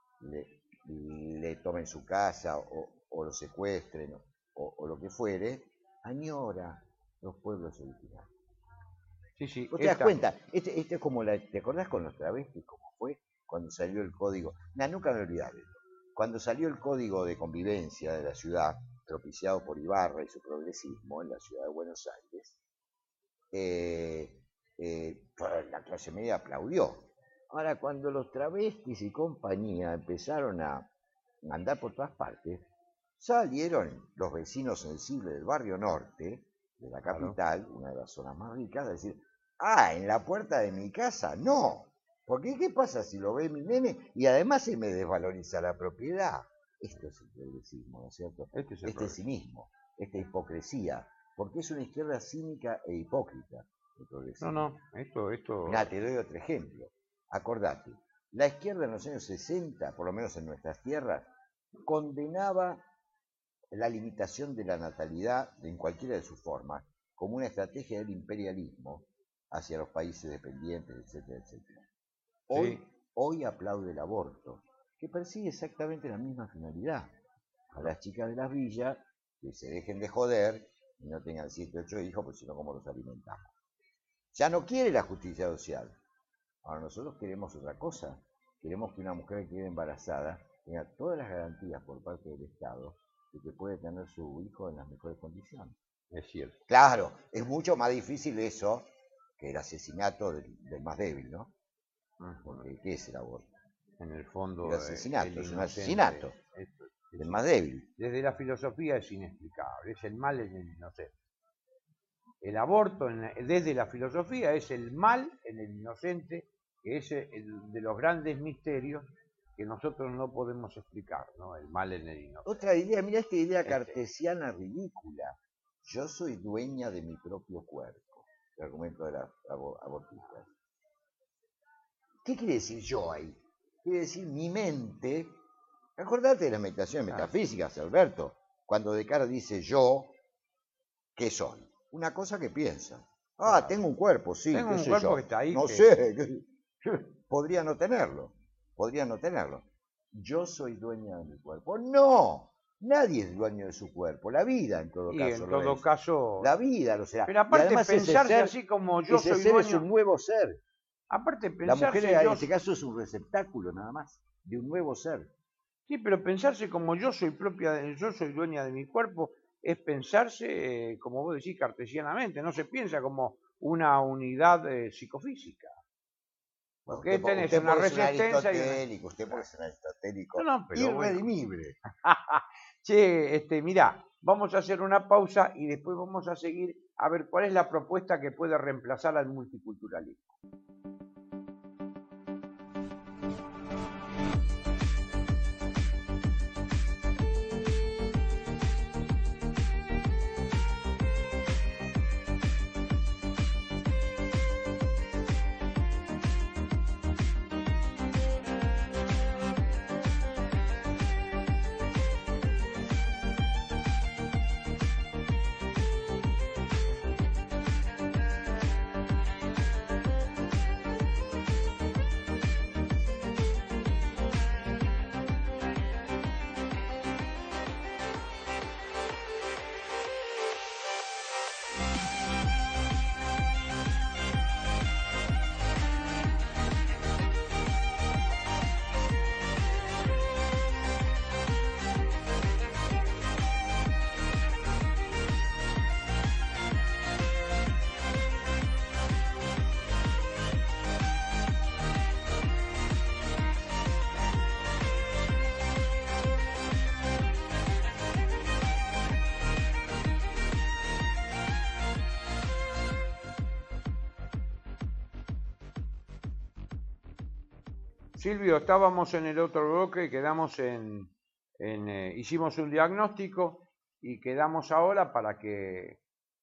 le tomen su casa o lo secuestren o lo que fuere, añora los pueblos originarios. Sí, ¿Vos te das cuenta? Esto es como ¿te acordás con los travestis cómo fue cuando salió el código? Nunca me olvidaré. Cuando salió el código de convivencia de la ciudad, propiciado por Ibarra y su progresismo en la ciudad de Buenos Aires, la clase media aplaudió. Ahora, cuando los travestis y compañía empezaron a andar por todas partes, salieron los vecinos sensibles del barrio norte, de la capital, una de las zonas más ricas, a decir, en la puerta de mi casa, no. Porque ¿qué pasa si lo ve mi nene y además se me desvaloriza la propiedad? Esto es el progresismo, ¿no es cierto? Este cinismo, esta hipocresía, porque es una izquierda cínica e hipócrita. No, esto... Mirá, te doy otro ejemplo. Acordate, la izquierda en los años 60, por lo menos en nuestras tierras, condenaba la limitación de la natalidad en cualquiera de sus formas como una estrategia del imperialismo hacia los países dependientes, etcétera, etcétera. Hoy aplaude el aborto, que persigue exactamente la misma finalidad. A las chicas de las villas que se dejen de joder y no tengan 7, 8 hijos, porque si no, ¿cómo los alimentamos? Ya no quiere la justicia social. Ahora nosotros queremos otra cosa. Queremos que una mujer que quede embarazada tenga todas las garantías por parte del Estado de que puede tener su hijo en las mejores condiciones. Es cierto. Claro, es mucho más difícil eso que el asesinato del más débil, ¿no? Porque ¿qué es el aborto? En el fondo, el asesinato, es un asesinato del más débil. Desde la filosofía es inexplicable, es el mal en el inocente. El aborto, desde la filosofía, es el mal en el inocente, que es el de los grandes misterios que nosotros no podemos explicar, ¿no? El mal en el inocente. Otra idea, mira esta idea cartesiana ridícula. Yo soy dueña de mi propio cuerpo. El argumento de las abortistas. ¿Qué quiere decir yo ahí? Quiere decir mi mente. Acordate de las meditaciones metafísicas, Alberto. Cuando Descartes dice yo, ¿qué soy? Una cosa que piensa. Tengo un cuerpo, sí. Tengo un cuerpo que está ahí. No sé. Podría no tenerlo. Yo soy dueña de mi cuerpo. No. Nadie es dueño de su cuerpo. La vida, en todo caso. Y en todo caso. La vida lo será. Pero aparte, pensarse así como yo soy dueño. Es un nuevo ser. Aparte, pensarse. La mujer en este caso es un receptáculo nada más de un nuevo ser. Sí, pero pensarse como yo soy dueña de mi cuerpo, es pensarse, como vos decís, cartesianamente. No se piensa como una unidad psicofísica. Porque tenés una resistencia y usted puede ser aristotélico pero irredimible. Che, mirá, vamos a hacer una pausa y después vamos a seguir a ver cuál es la propuesta que puede reemplazar al multiculturalismo. Silvio, estábamos en el otro bloque y quedamos hicimos un diagnóstico y quedamos ahora para que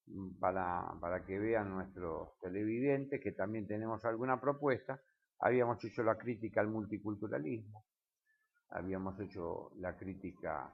vean nuestros televidentes que también tenemos alguna propuesta. Habíamos hecho la crítica al multiculturalismo, habíamos hecho la crítica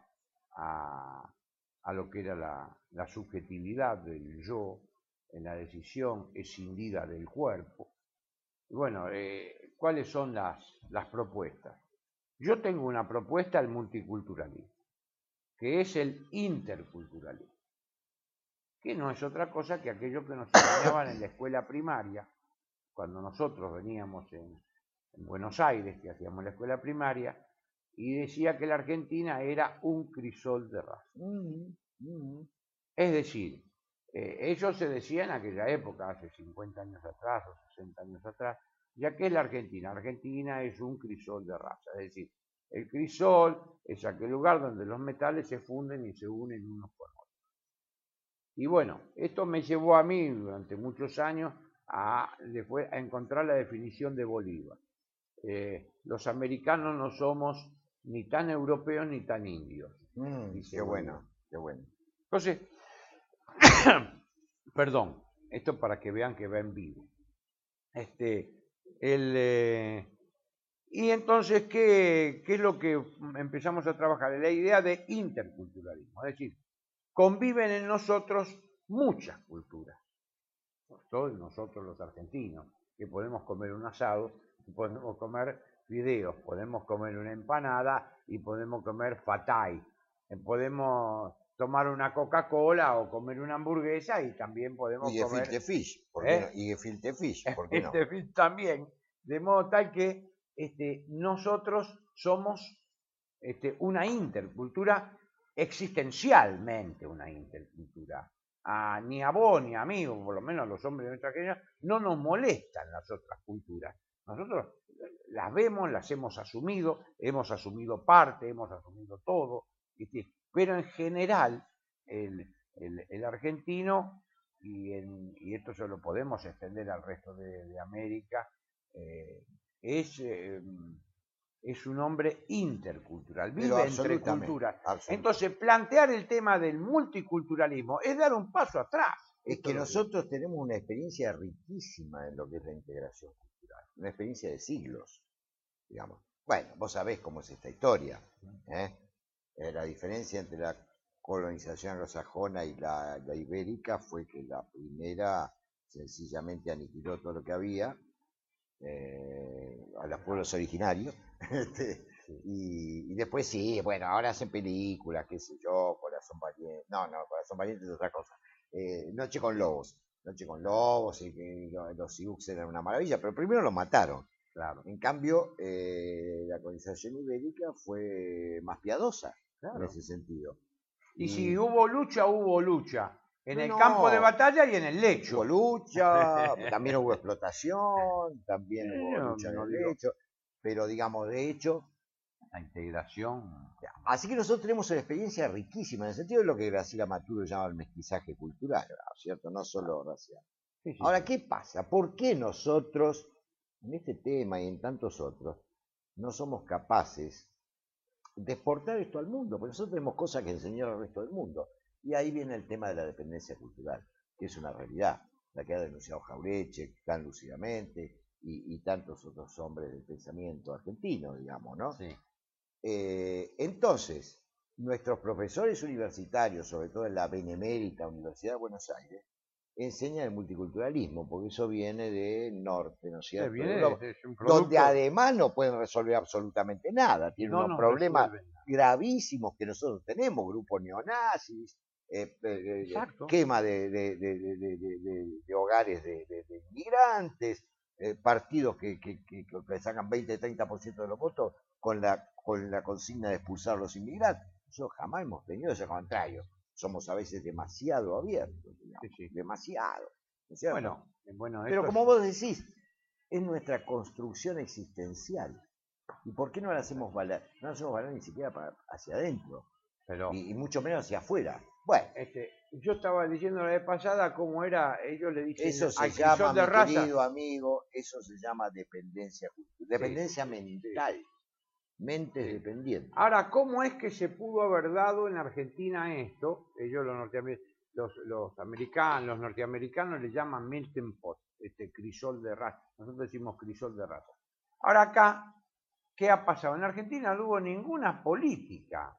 a lo que era la subjetividad del yo en la decisión escindida del cuerpo. Y bueno, ¿cuáles son las propuestas? Yo tengo una propuesta al multiculturalismo, que es el interculturalismo, que no es otra cosa que aquello que nos enseñaban en la escuela primaria, cuando nosotros veníamos en Buenos Aires, que hacíamos la escuela primaria, y decía que la Argentina era un crisol de razas. Es decir, ellos se decían en aquella época, hace 50 años atrás o 60 años atrás, ya que es la Argentina. Argentina es un crisol de raza, es decir, el crisol es aquel lugar donde los metales se funden y se unen unos con otros. Y bueno, esto me llevó a mí durante muchos años a encontrar la definición de Bolívar. Los americanos no somos ni tan europeos ni tan indios. Qué bueno, qué bueno. Entonces, perdón, Esto para que vean que va en vivo. Y entonces, ¿qué es lo que empezamos a trabajar? La idea de interculturalismo, es decir, conviven en nosotros muchas culturas, sobre todo en nosotros los argentinos, que podemos comer un asado, podemos comer fideos, podemos comer una empanada y podemos comer fatay, podemos tomar una Coca-Cola o comer una hamburguesa y también podemos comer... Gefilte fish, ¿por qué no? Y gefilte fish, ¿por qué no? Gefilte fish también, de modo tal que nosotros somos una intercultura, existencialmente una intercultura. Ni a vos ni a mí, o por lo menos a los hombres de nuestra generación, no nos molestan las otras culturas. Nosotros las vemos, las hemos asumido parte, hemos asumido todo, pero en general el argentino, y esto se lo podemos extender al resto de América, es un hombre intercultural, vive entre culturas. Entonces, plantear el tema del multiculturalismo es dar un paso atrás. Es que nosotros tenemos una experiencia riquísima en lo que es la integración cultural, una experiencia de siglos, digamos. Bueno, vos sabés cómo es esta historia, ¿eh? La diferencia entre la colonización anglosajona y la ibérica fue que la primera sencillamente aniquiló todo lo que había, a los pueblos originarios, y después sí, bueno, ahora hacen películas, qué sé yo, Corazón Valiente, no, Corazón Valiente es otra cosa, Noche con Lobos, y que los Sioux eran una maravilla, pero primero los mataron. Claro. En cambio, la colonización ibérica fue más piadosa, claro, en ese sentido. Y si hubo lucha. En el campo de batalla y en el lecho. Hubo lucha, también hubo explotación, también hubo lucha en el lecho, pero digamos, de hecho, la integración. Así que nosotros tenemos una experiencia riquísima, en el sentido de lo que Graciela Maturo llama el mestizaje cultural, ¿cierto? No solo racial. Sí. Ahora, ¿qué pasa? ¿Por qué nosotros, en este tema y en tantos otros, no somos capaces de exportar esto al mundo? Porque nosotros tenemos cosas que enseñar al resto del mundo. Y ahí viene el tema de la dependencia cultural, que es una realidad, la que ha denunciado Jauretche tan lúcidamente y tantos otros hombres del pensamiento argentino, digamos, ¿no? Sí. Entonces, nuestros profesores universitarios, sobre todo en la Benemérita Universidad de Buenos Aires, enseñan el multiculturalismo, porque eso viene del norte, ¿no es cierto? Donde además no pueden resolver absolutamente nada, tienen unos problemas gravísimos que nosotros tenemos, grupos neonazis, quema de hogares de inmigrantes, partidos que sacan 20-30% de los votos con la consigna de expulsar a los inmigrantes. Nosotros jamás hemos tenido ese contrario. Somos a veces demasiado abiertos, digamos, sí. Demasiado. ¿No es cierto? Bueno, pero como vos decís, es nuestra construcción existencial. ¿Y por qué no la hacemos valer? No la hacemos valer ni siquiera hacia adentro, y mucho menos hacia afuera. Bueno, yo estaba diciendo la vez pasada cómo era, ellos le dicen eso se llama, mi querido amigo, eso se llama dependencia cultural, dependencia mental. Mentes dependientes. Ahora, ¿cómo es que se pudo haber dado en Argentina esto? Ellos los norteamericanos le llaman melting pot, crisol de raza. Nosotros decimos crisol de raza. Ahora acá, ¿qué ha pasado? En Argentina no hubo ninguna política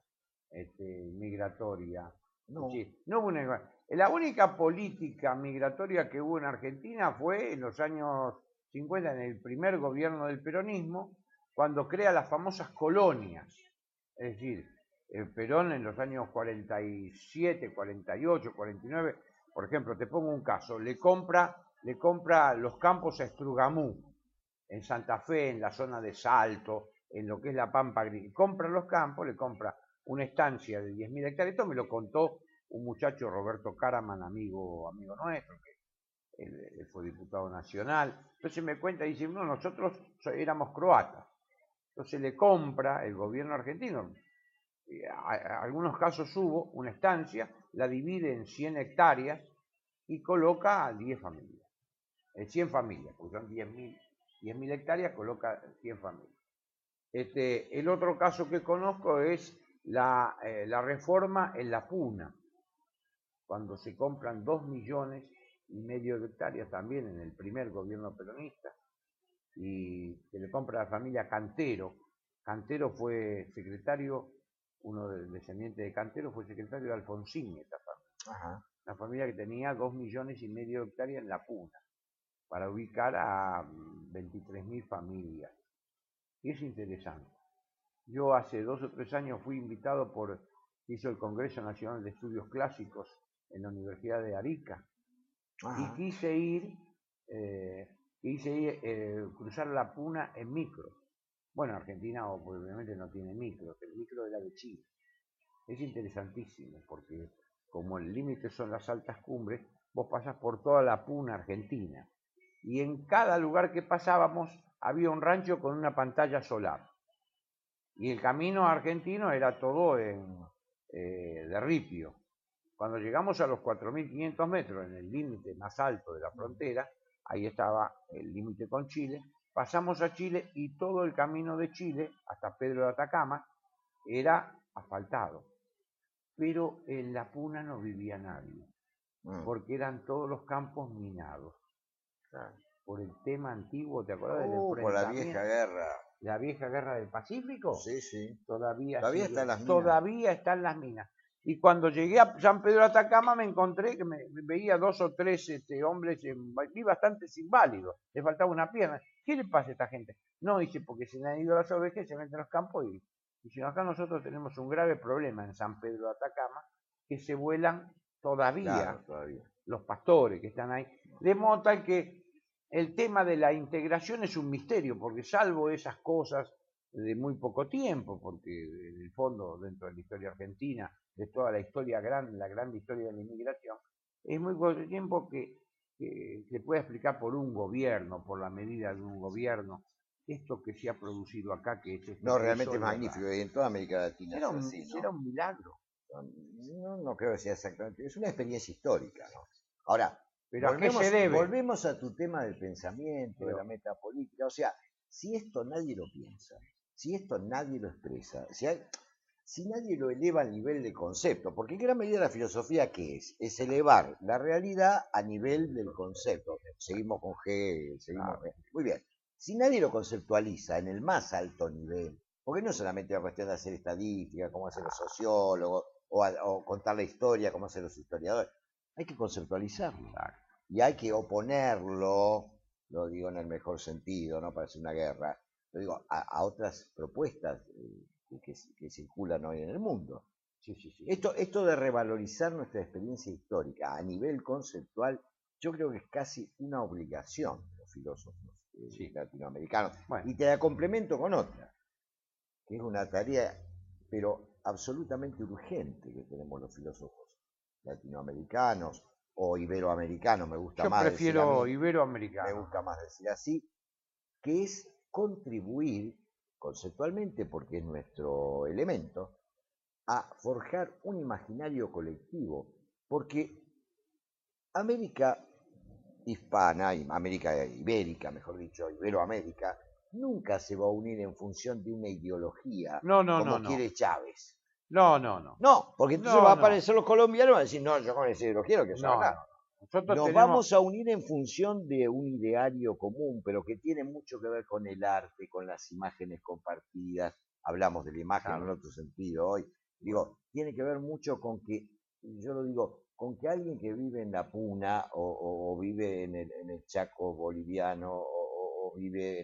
migratoria. No. Sí, no hubo la única política migratoria que hubo en Argentina fue en los años 50, en el primer gobierno del peronismo, cuando crea las famosas colonias. Es decir, Perón en los años 47, 48, 49, por ejemplo, te pongo un caso, le compra los campos a Estrugamú, en Santa Fe, en la zona de Salto, en lo que es la Pampa Gris. Compra los campos, le compra una estancia de 10.000 hectáreas. Esto me lo contó un muchacho, Roberto Caraman, amigo nuestro, que él fue diputado nacional. Entonces me cuenta y dice, no, nosotros éramos croatas. Entonces le compra el gobierno argentino, algunos casos hubo una estancia, la divide en 100 hectáreas y coloca a 10 familias. 100 familias, porque son 10.000 hectáreas, coloca 100 familias. El otro caso que conozco es la reforma en La Puna, cuando se compran 2 millones y medio de hectáreas también en el primer gobierno peronista, y se le compra a la familia Cantero. Cantero fue secretario, uno de los descendientes de Cantero fue secretario de Alfonsín, esta familia. Ajá. Una familia que tenía 2,5 millones de hectáreas en la Puna, para ubicar a 23.000 familias. Y es interesante. Yo hace 2 o 3 años fui invitado hizo el Congreso Nacional de Estudios Clásicos en la Universidad de Arica. Ajá. Y quise ir, cruzar la Puna en micro. Bueno, Argentina obviamente no tiene micro, el micro era de Chile. Es interesantísimo porque como el límite son las altas cumbres, vos pasás por toda la Puna argentina. Y en cada lugar que pasábamos había un rancho con una pantalla solar. Y el camino argentino era todo de ripio. Cuando llegamos a los 4.500 metros, en el límite más alto de la frontera, ahí estaba el límite con Chile, pasamos a Chile y todo el camino de Chile, hasta Pedro de Atacama, era asfaltado. Pero en la Puna no vivía nadie, porque eran todos los campos minados. Por el tema antiguo, ¿te acuerdas del enfrentamiento? Por la vieja guerra. ¿La vieja guerra del Pacífico? Sí, sí. Todavía están las minas. Todavía están las minas. Y cuando llegué a San Pedro de Atacama me encontré que me veía 2 o 3 hombres, vi bastantes inválidos, le faltaba una pierna. ¿Qué le pasa a esta gente? No, dice, porque se le han ido las ovejas, se meten en los campos y dice, acá nosotros tenemos un grave problema en San Pedro de Atacama, que se vuelan todavía, los pastores que están ahí. De modo tal que el tema de la integración es un misterio, porque salvo esas cosas de muy poco tiempo, porque en el fondo, dentro de la historia argentina, de toda la historia grande, la gran historia de la inmigración, es muy poco tiempo que se puede explicar por un gobierno, por la medida de un gobierno, esto que se ha producido acá, que es no, realmente es magnífico, y en toda América Latina era ¿no? un milagro. No creo que sea exactamente, es una experiencia histórica, ¿no? Ahora, ¿pero a qué se debe? Volvemos a tu tema del pensamiento, de la metapolítica, o sea, si esto nadie lo piensa, si esto nadie lo expresa, si nadie lo eleva al nivel de concepto, porque en gran medida la filosofía, ¿qué es? Es elevar la realidad a nivel del concepto. Seguimos con Hegel, Muy bien. Si nadie lo conceptualiza en el más alto nivel, porque no solamente la cuestión de hacer estadística, como hacen los sociólogos, o contar la historia, como hacen los historiadores, hay que conceptualizarlo. Y hay que oponerlo, lo digo en el mejor sentido, no parece una guerra, lo digo a otras propuestas que circulan hoy en el mundo. Sí. Esto de revalorizar nuestra experiencia histórica a nivel conceptual, yo creo que es casi una obligación de los filósofos latinoamericanos. Bueno. Y te la complemento con otra, que es una tarea, pero absolutamente urgente que tenemos los filósofos latinoamericanos o iberoamericanos, me gusta más decir así. Yo prefiero iberoamericano. Me gusta más decir así, que es contribuir conceptualmente, porque es nuestro elemento, a forjar un imaginario colectivo, porque América hispana, América ibérica, mejor dicho, Iberoamérica, nunca se va a unir en función de una ideología como quiere Chávez. No, porque entonces va a aparecer los colombianos y van a decir, no, yo con esa ideología no quiero saber nada. Nos vamos a unir en función de un ideario común, pero que tiene mucho que ver con el arte, con las imágenes compartidas. Hablamos de la imagen en otro sentido hoy. Digo, tiene que ver mucho con que, yo lo digo, con que alguien que vive en la Puna o vive en el Chaco boliviano o vive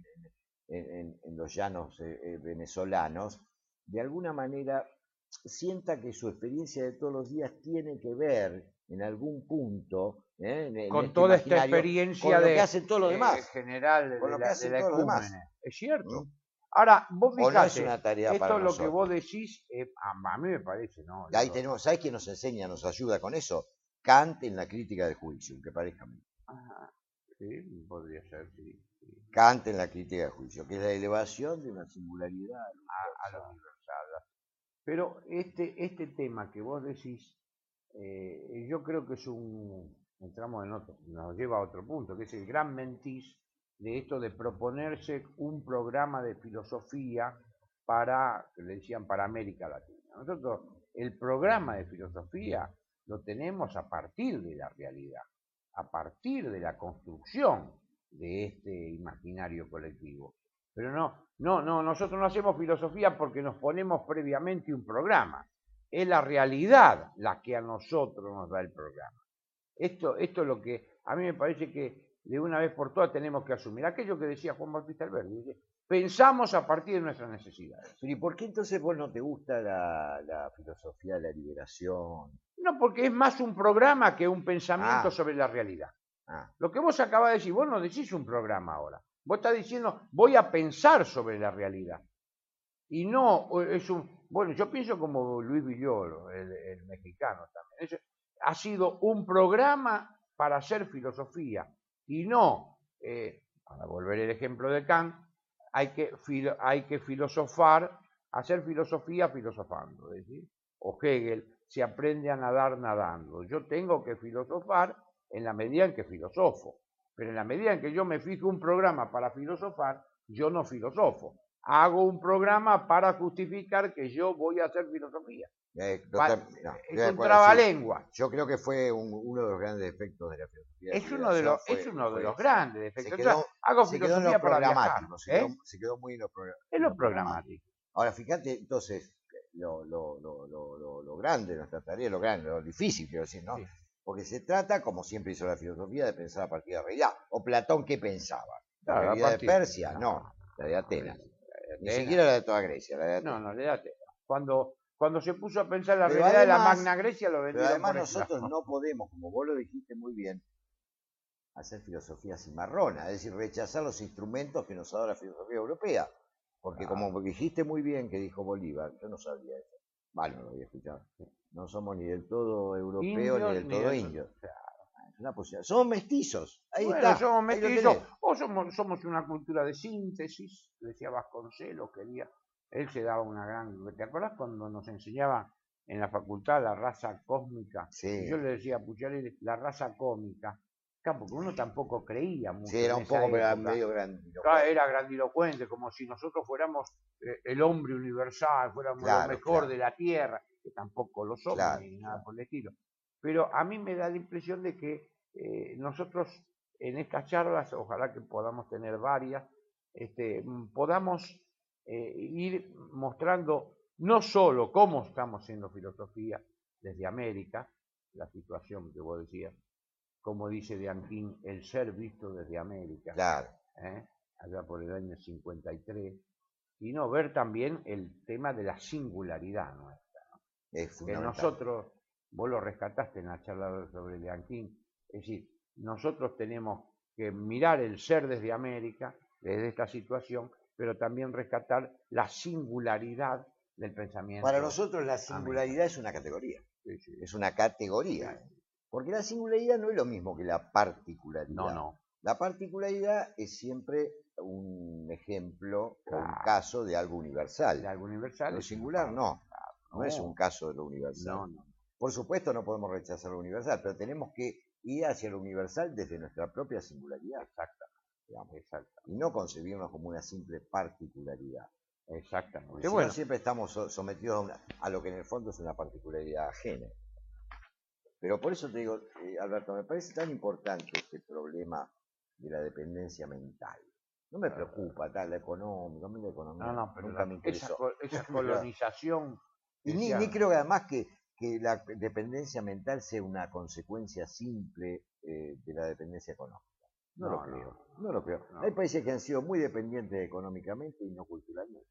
en los llanos venezolanos, de alguna manera sienta que su experiencia de todos los días tiene que ver en algún punto con toda esta experiencia con lo que hacen todos los demás, general con lo que hacen todos los demás. Es cierto. Ahora, vos fijate, no es una tarea esto para es lo nosotros. que vos decís, a mí me parece, ¿no? Y ahí tenemos, ¿sabes quién nos enseña, nos ayuda con eso? Kant en la crítica del juicio, aunque parezca a mí. Sí, podría ser, sí. Kant en la crítica del juicio, que es la elevación de una singularidad a lo universal. Pero este tema que vos decís, yo creo que es nos lleva a otro punto, que es el gran mentis de esto de proponerse un programa de filosofía que le decían para América Latina. Nosotros el programa de filosofía lo tenemos a partir de la realidad. a partir de la construcción de este imaginario colectivo. Pero nosotros no hacemos filosofía porque nos ponemos previamente un programa. Es la realidad la que a nosotros nos da el programa. Esto es lo que a mí me parece que de una vez por todas tenemos que asumir. Aquello que decía Juan Bautista Alberdi, pensamos a partir de nuestras necesidades. Pero ¿y por qué entonces vos no te gusta la filosofía de la liberación? No, porque es más un programa que un pensamiento sobre la realidad. Lo que vos acabas de decir, vos no decís un programa ahora. Vos estás diciendo, voy a pensar sobre la realidad. Y no es un... Bueno, yo pienso como Luis Villoro, el mexicano también. Ha sido un programa para hacer filosofía. Y no, para volver el ejemplo de Kant, hay que filosofar, hacer filosofía filosofando. Es decir, o Hegel, se aprende a nadar nadando. Yo tengo que filosofar en la medida en que filosofo. Pero en la medida en que yo me fijo un programa para filosofar, yo no filosofo. Hago un programa para justificar que yo voy a hacer filosofía. Es un trabalengua. Sí. Yo creo que fue uno de los grandes efectos de la filosofía. Es uno de los grandes efectos. Hago filosofía para viajar. Se quedó muy en lo programático. Ahora, fíjate, entonces, lo grande de nuestra tarea, lo difícil, quiero decir, ¿no? Sí. Porque se trata, como siempre hizo la filosofía, de pensar a partir de la realidad. ¿O Platón qué pensaba? ¿La realidad de Persia? No, la de Atenas. Ni siquiera la de toda Grecia. La de Atenas. No, la de Atenas. Cuando se puso a pensar la realidad de la Magna Grecia, lo vendieron. Pero además nosotros no podemos, como vos lo dijiste muy bien, hacer filosofía cimarrona, es decir, rechazar los instrumentos que nos ha dado la filosofía europea. Porque como dijiste muy bien que dijo Bolívar, yo no sabía eso. Vale, no lo había escuchado. No somos ni del todo europeos ni del todo indios. Es una posibilidad. Somos mestizos. Ahí está. Somos mestizos. O somos una cultura de síntesis, decía Vasconcelos, él se daba una gran... ¿Te acuerdas cuando nos enseñaba en la facultad la raza cósmica? Sí. Yo le decía a Pucciarelli, la raza cómica. Porque uno tampoco creía mucho. Sí, era un poco, pero era medio grandilocuente. Era grandilocuente, como si nosotros fuéramos el hombre universal, fuéramos lo mejor de la tierra, que tampoco lo somos ni nada por el estilo. Pero a mí me da la impresión de que nosotros en estas charlas, ojalá que podamos tener varias, podamos ir mostrando no solo cómo estamos haciendo filosofía desde América, la situación que vos decías, como dice de Anquín, el ser visto desde América, allá por el año 53, sino ver también el tema de la singularidad nuestra, ¿no? Que nosotros, vos lo rescataste en la charla sobre de Anquín, es decir, nosotros tenemos que mirar el ser desde América, desde esta situación, pero también rescatar la singularidad del pensamiento. Para nosotros la singularidad es una categoría, es una categoría. Porque la singularidad no es lo mismo que la particularidad. No. La particularidad es siempre un ejemplo o un caso de algo universal. De algo universal. Lo singular no es un caso de lo universal. No. Por supuesto no podemos rechazar lo universal, pero tenemos que ir hacia lo universal desde nuestra propia singularidad. Exactamente. Y no concebirnos como una simple particularidad. Exactamente. Porque siempre estamos sometidos a lo que en el fondo es una particularidad ajena. Pero por eso te digo, Alberto, me parece tan importante este problema de la dependencia mental. No me preocupa la económica, la economía pero nunca me interesó. Esa colonización... Y ni creo que además que la dependencia mental sea una consecuencia simple de la dependencia económica. No lo creo. Hay países que han sido muy dependientes económicamente y no culturalmente.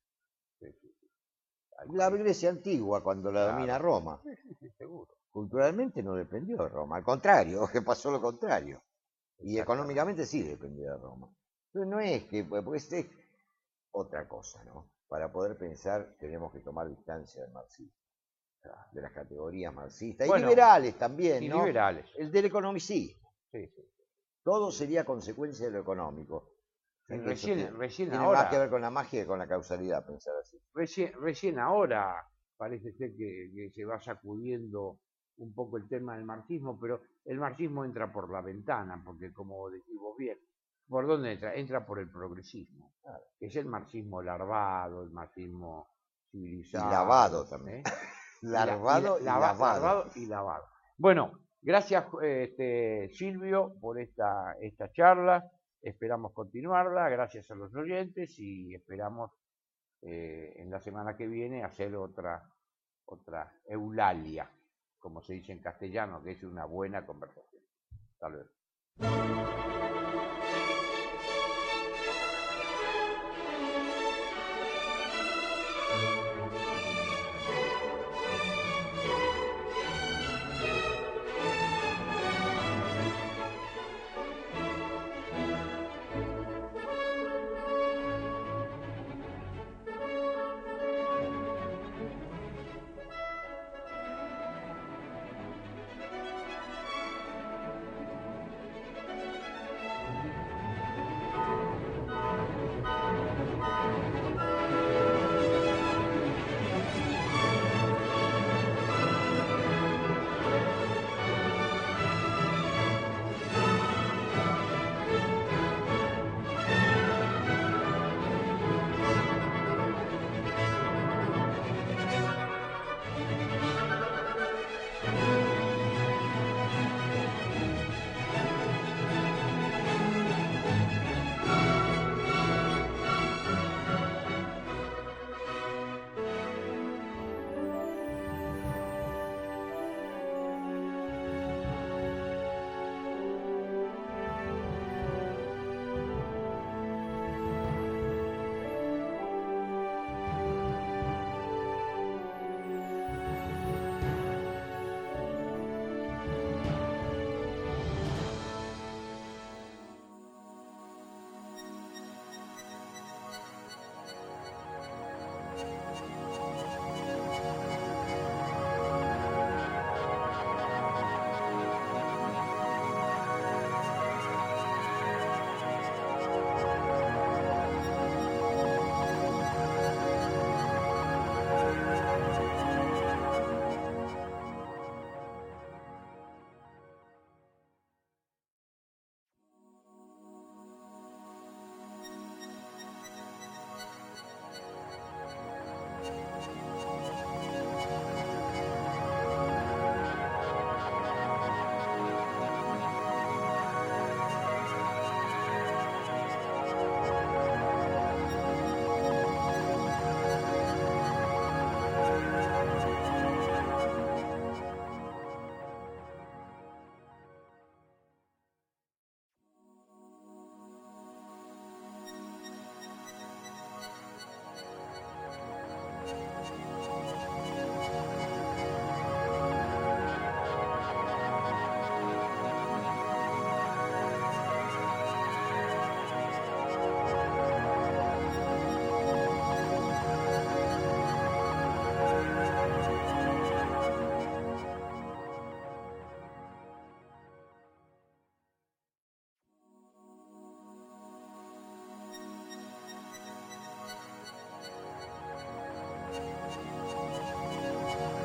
La Grecia antigua, cuando la domina Roma. Sí, seguro. Culturalmente no dependió de Roma, al contrario, que pasó lo contrario. Y económicamente sí dependía de Roma. Entonces no es que, pues es otra cosa, ¿no? Para poder pensar tenemos que tomar distancia del marxismo, de las categorías marxistas, y liberales también, ¿no? Liberales. El del economicismo. Sí. Todo sería consecuencia de lo económico. Recién tiene ahora... más que ver con la magia que con la causalidad, pensar así. Recién ahora parece ser que se va sacudiendo un poco el tema del marxismo, pero el marxismo entra por la ventana, porque como decís vos bien, ¿por dónde entra? Entra por el progresismo, que es el marxismo larvado, el marxismo civilizado. Y lavado también. Larvado y lavado. Bueno, Gracias, Silvio, por esta charla. Esperamos continuarla. Gracias a los oyentes y esperamos en la semana que viene hacer otra eulalia, como se dice en castellano, que es una buena conversación. Hasta luego.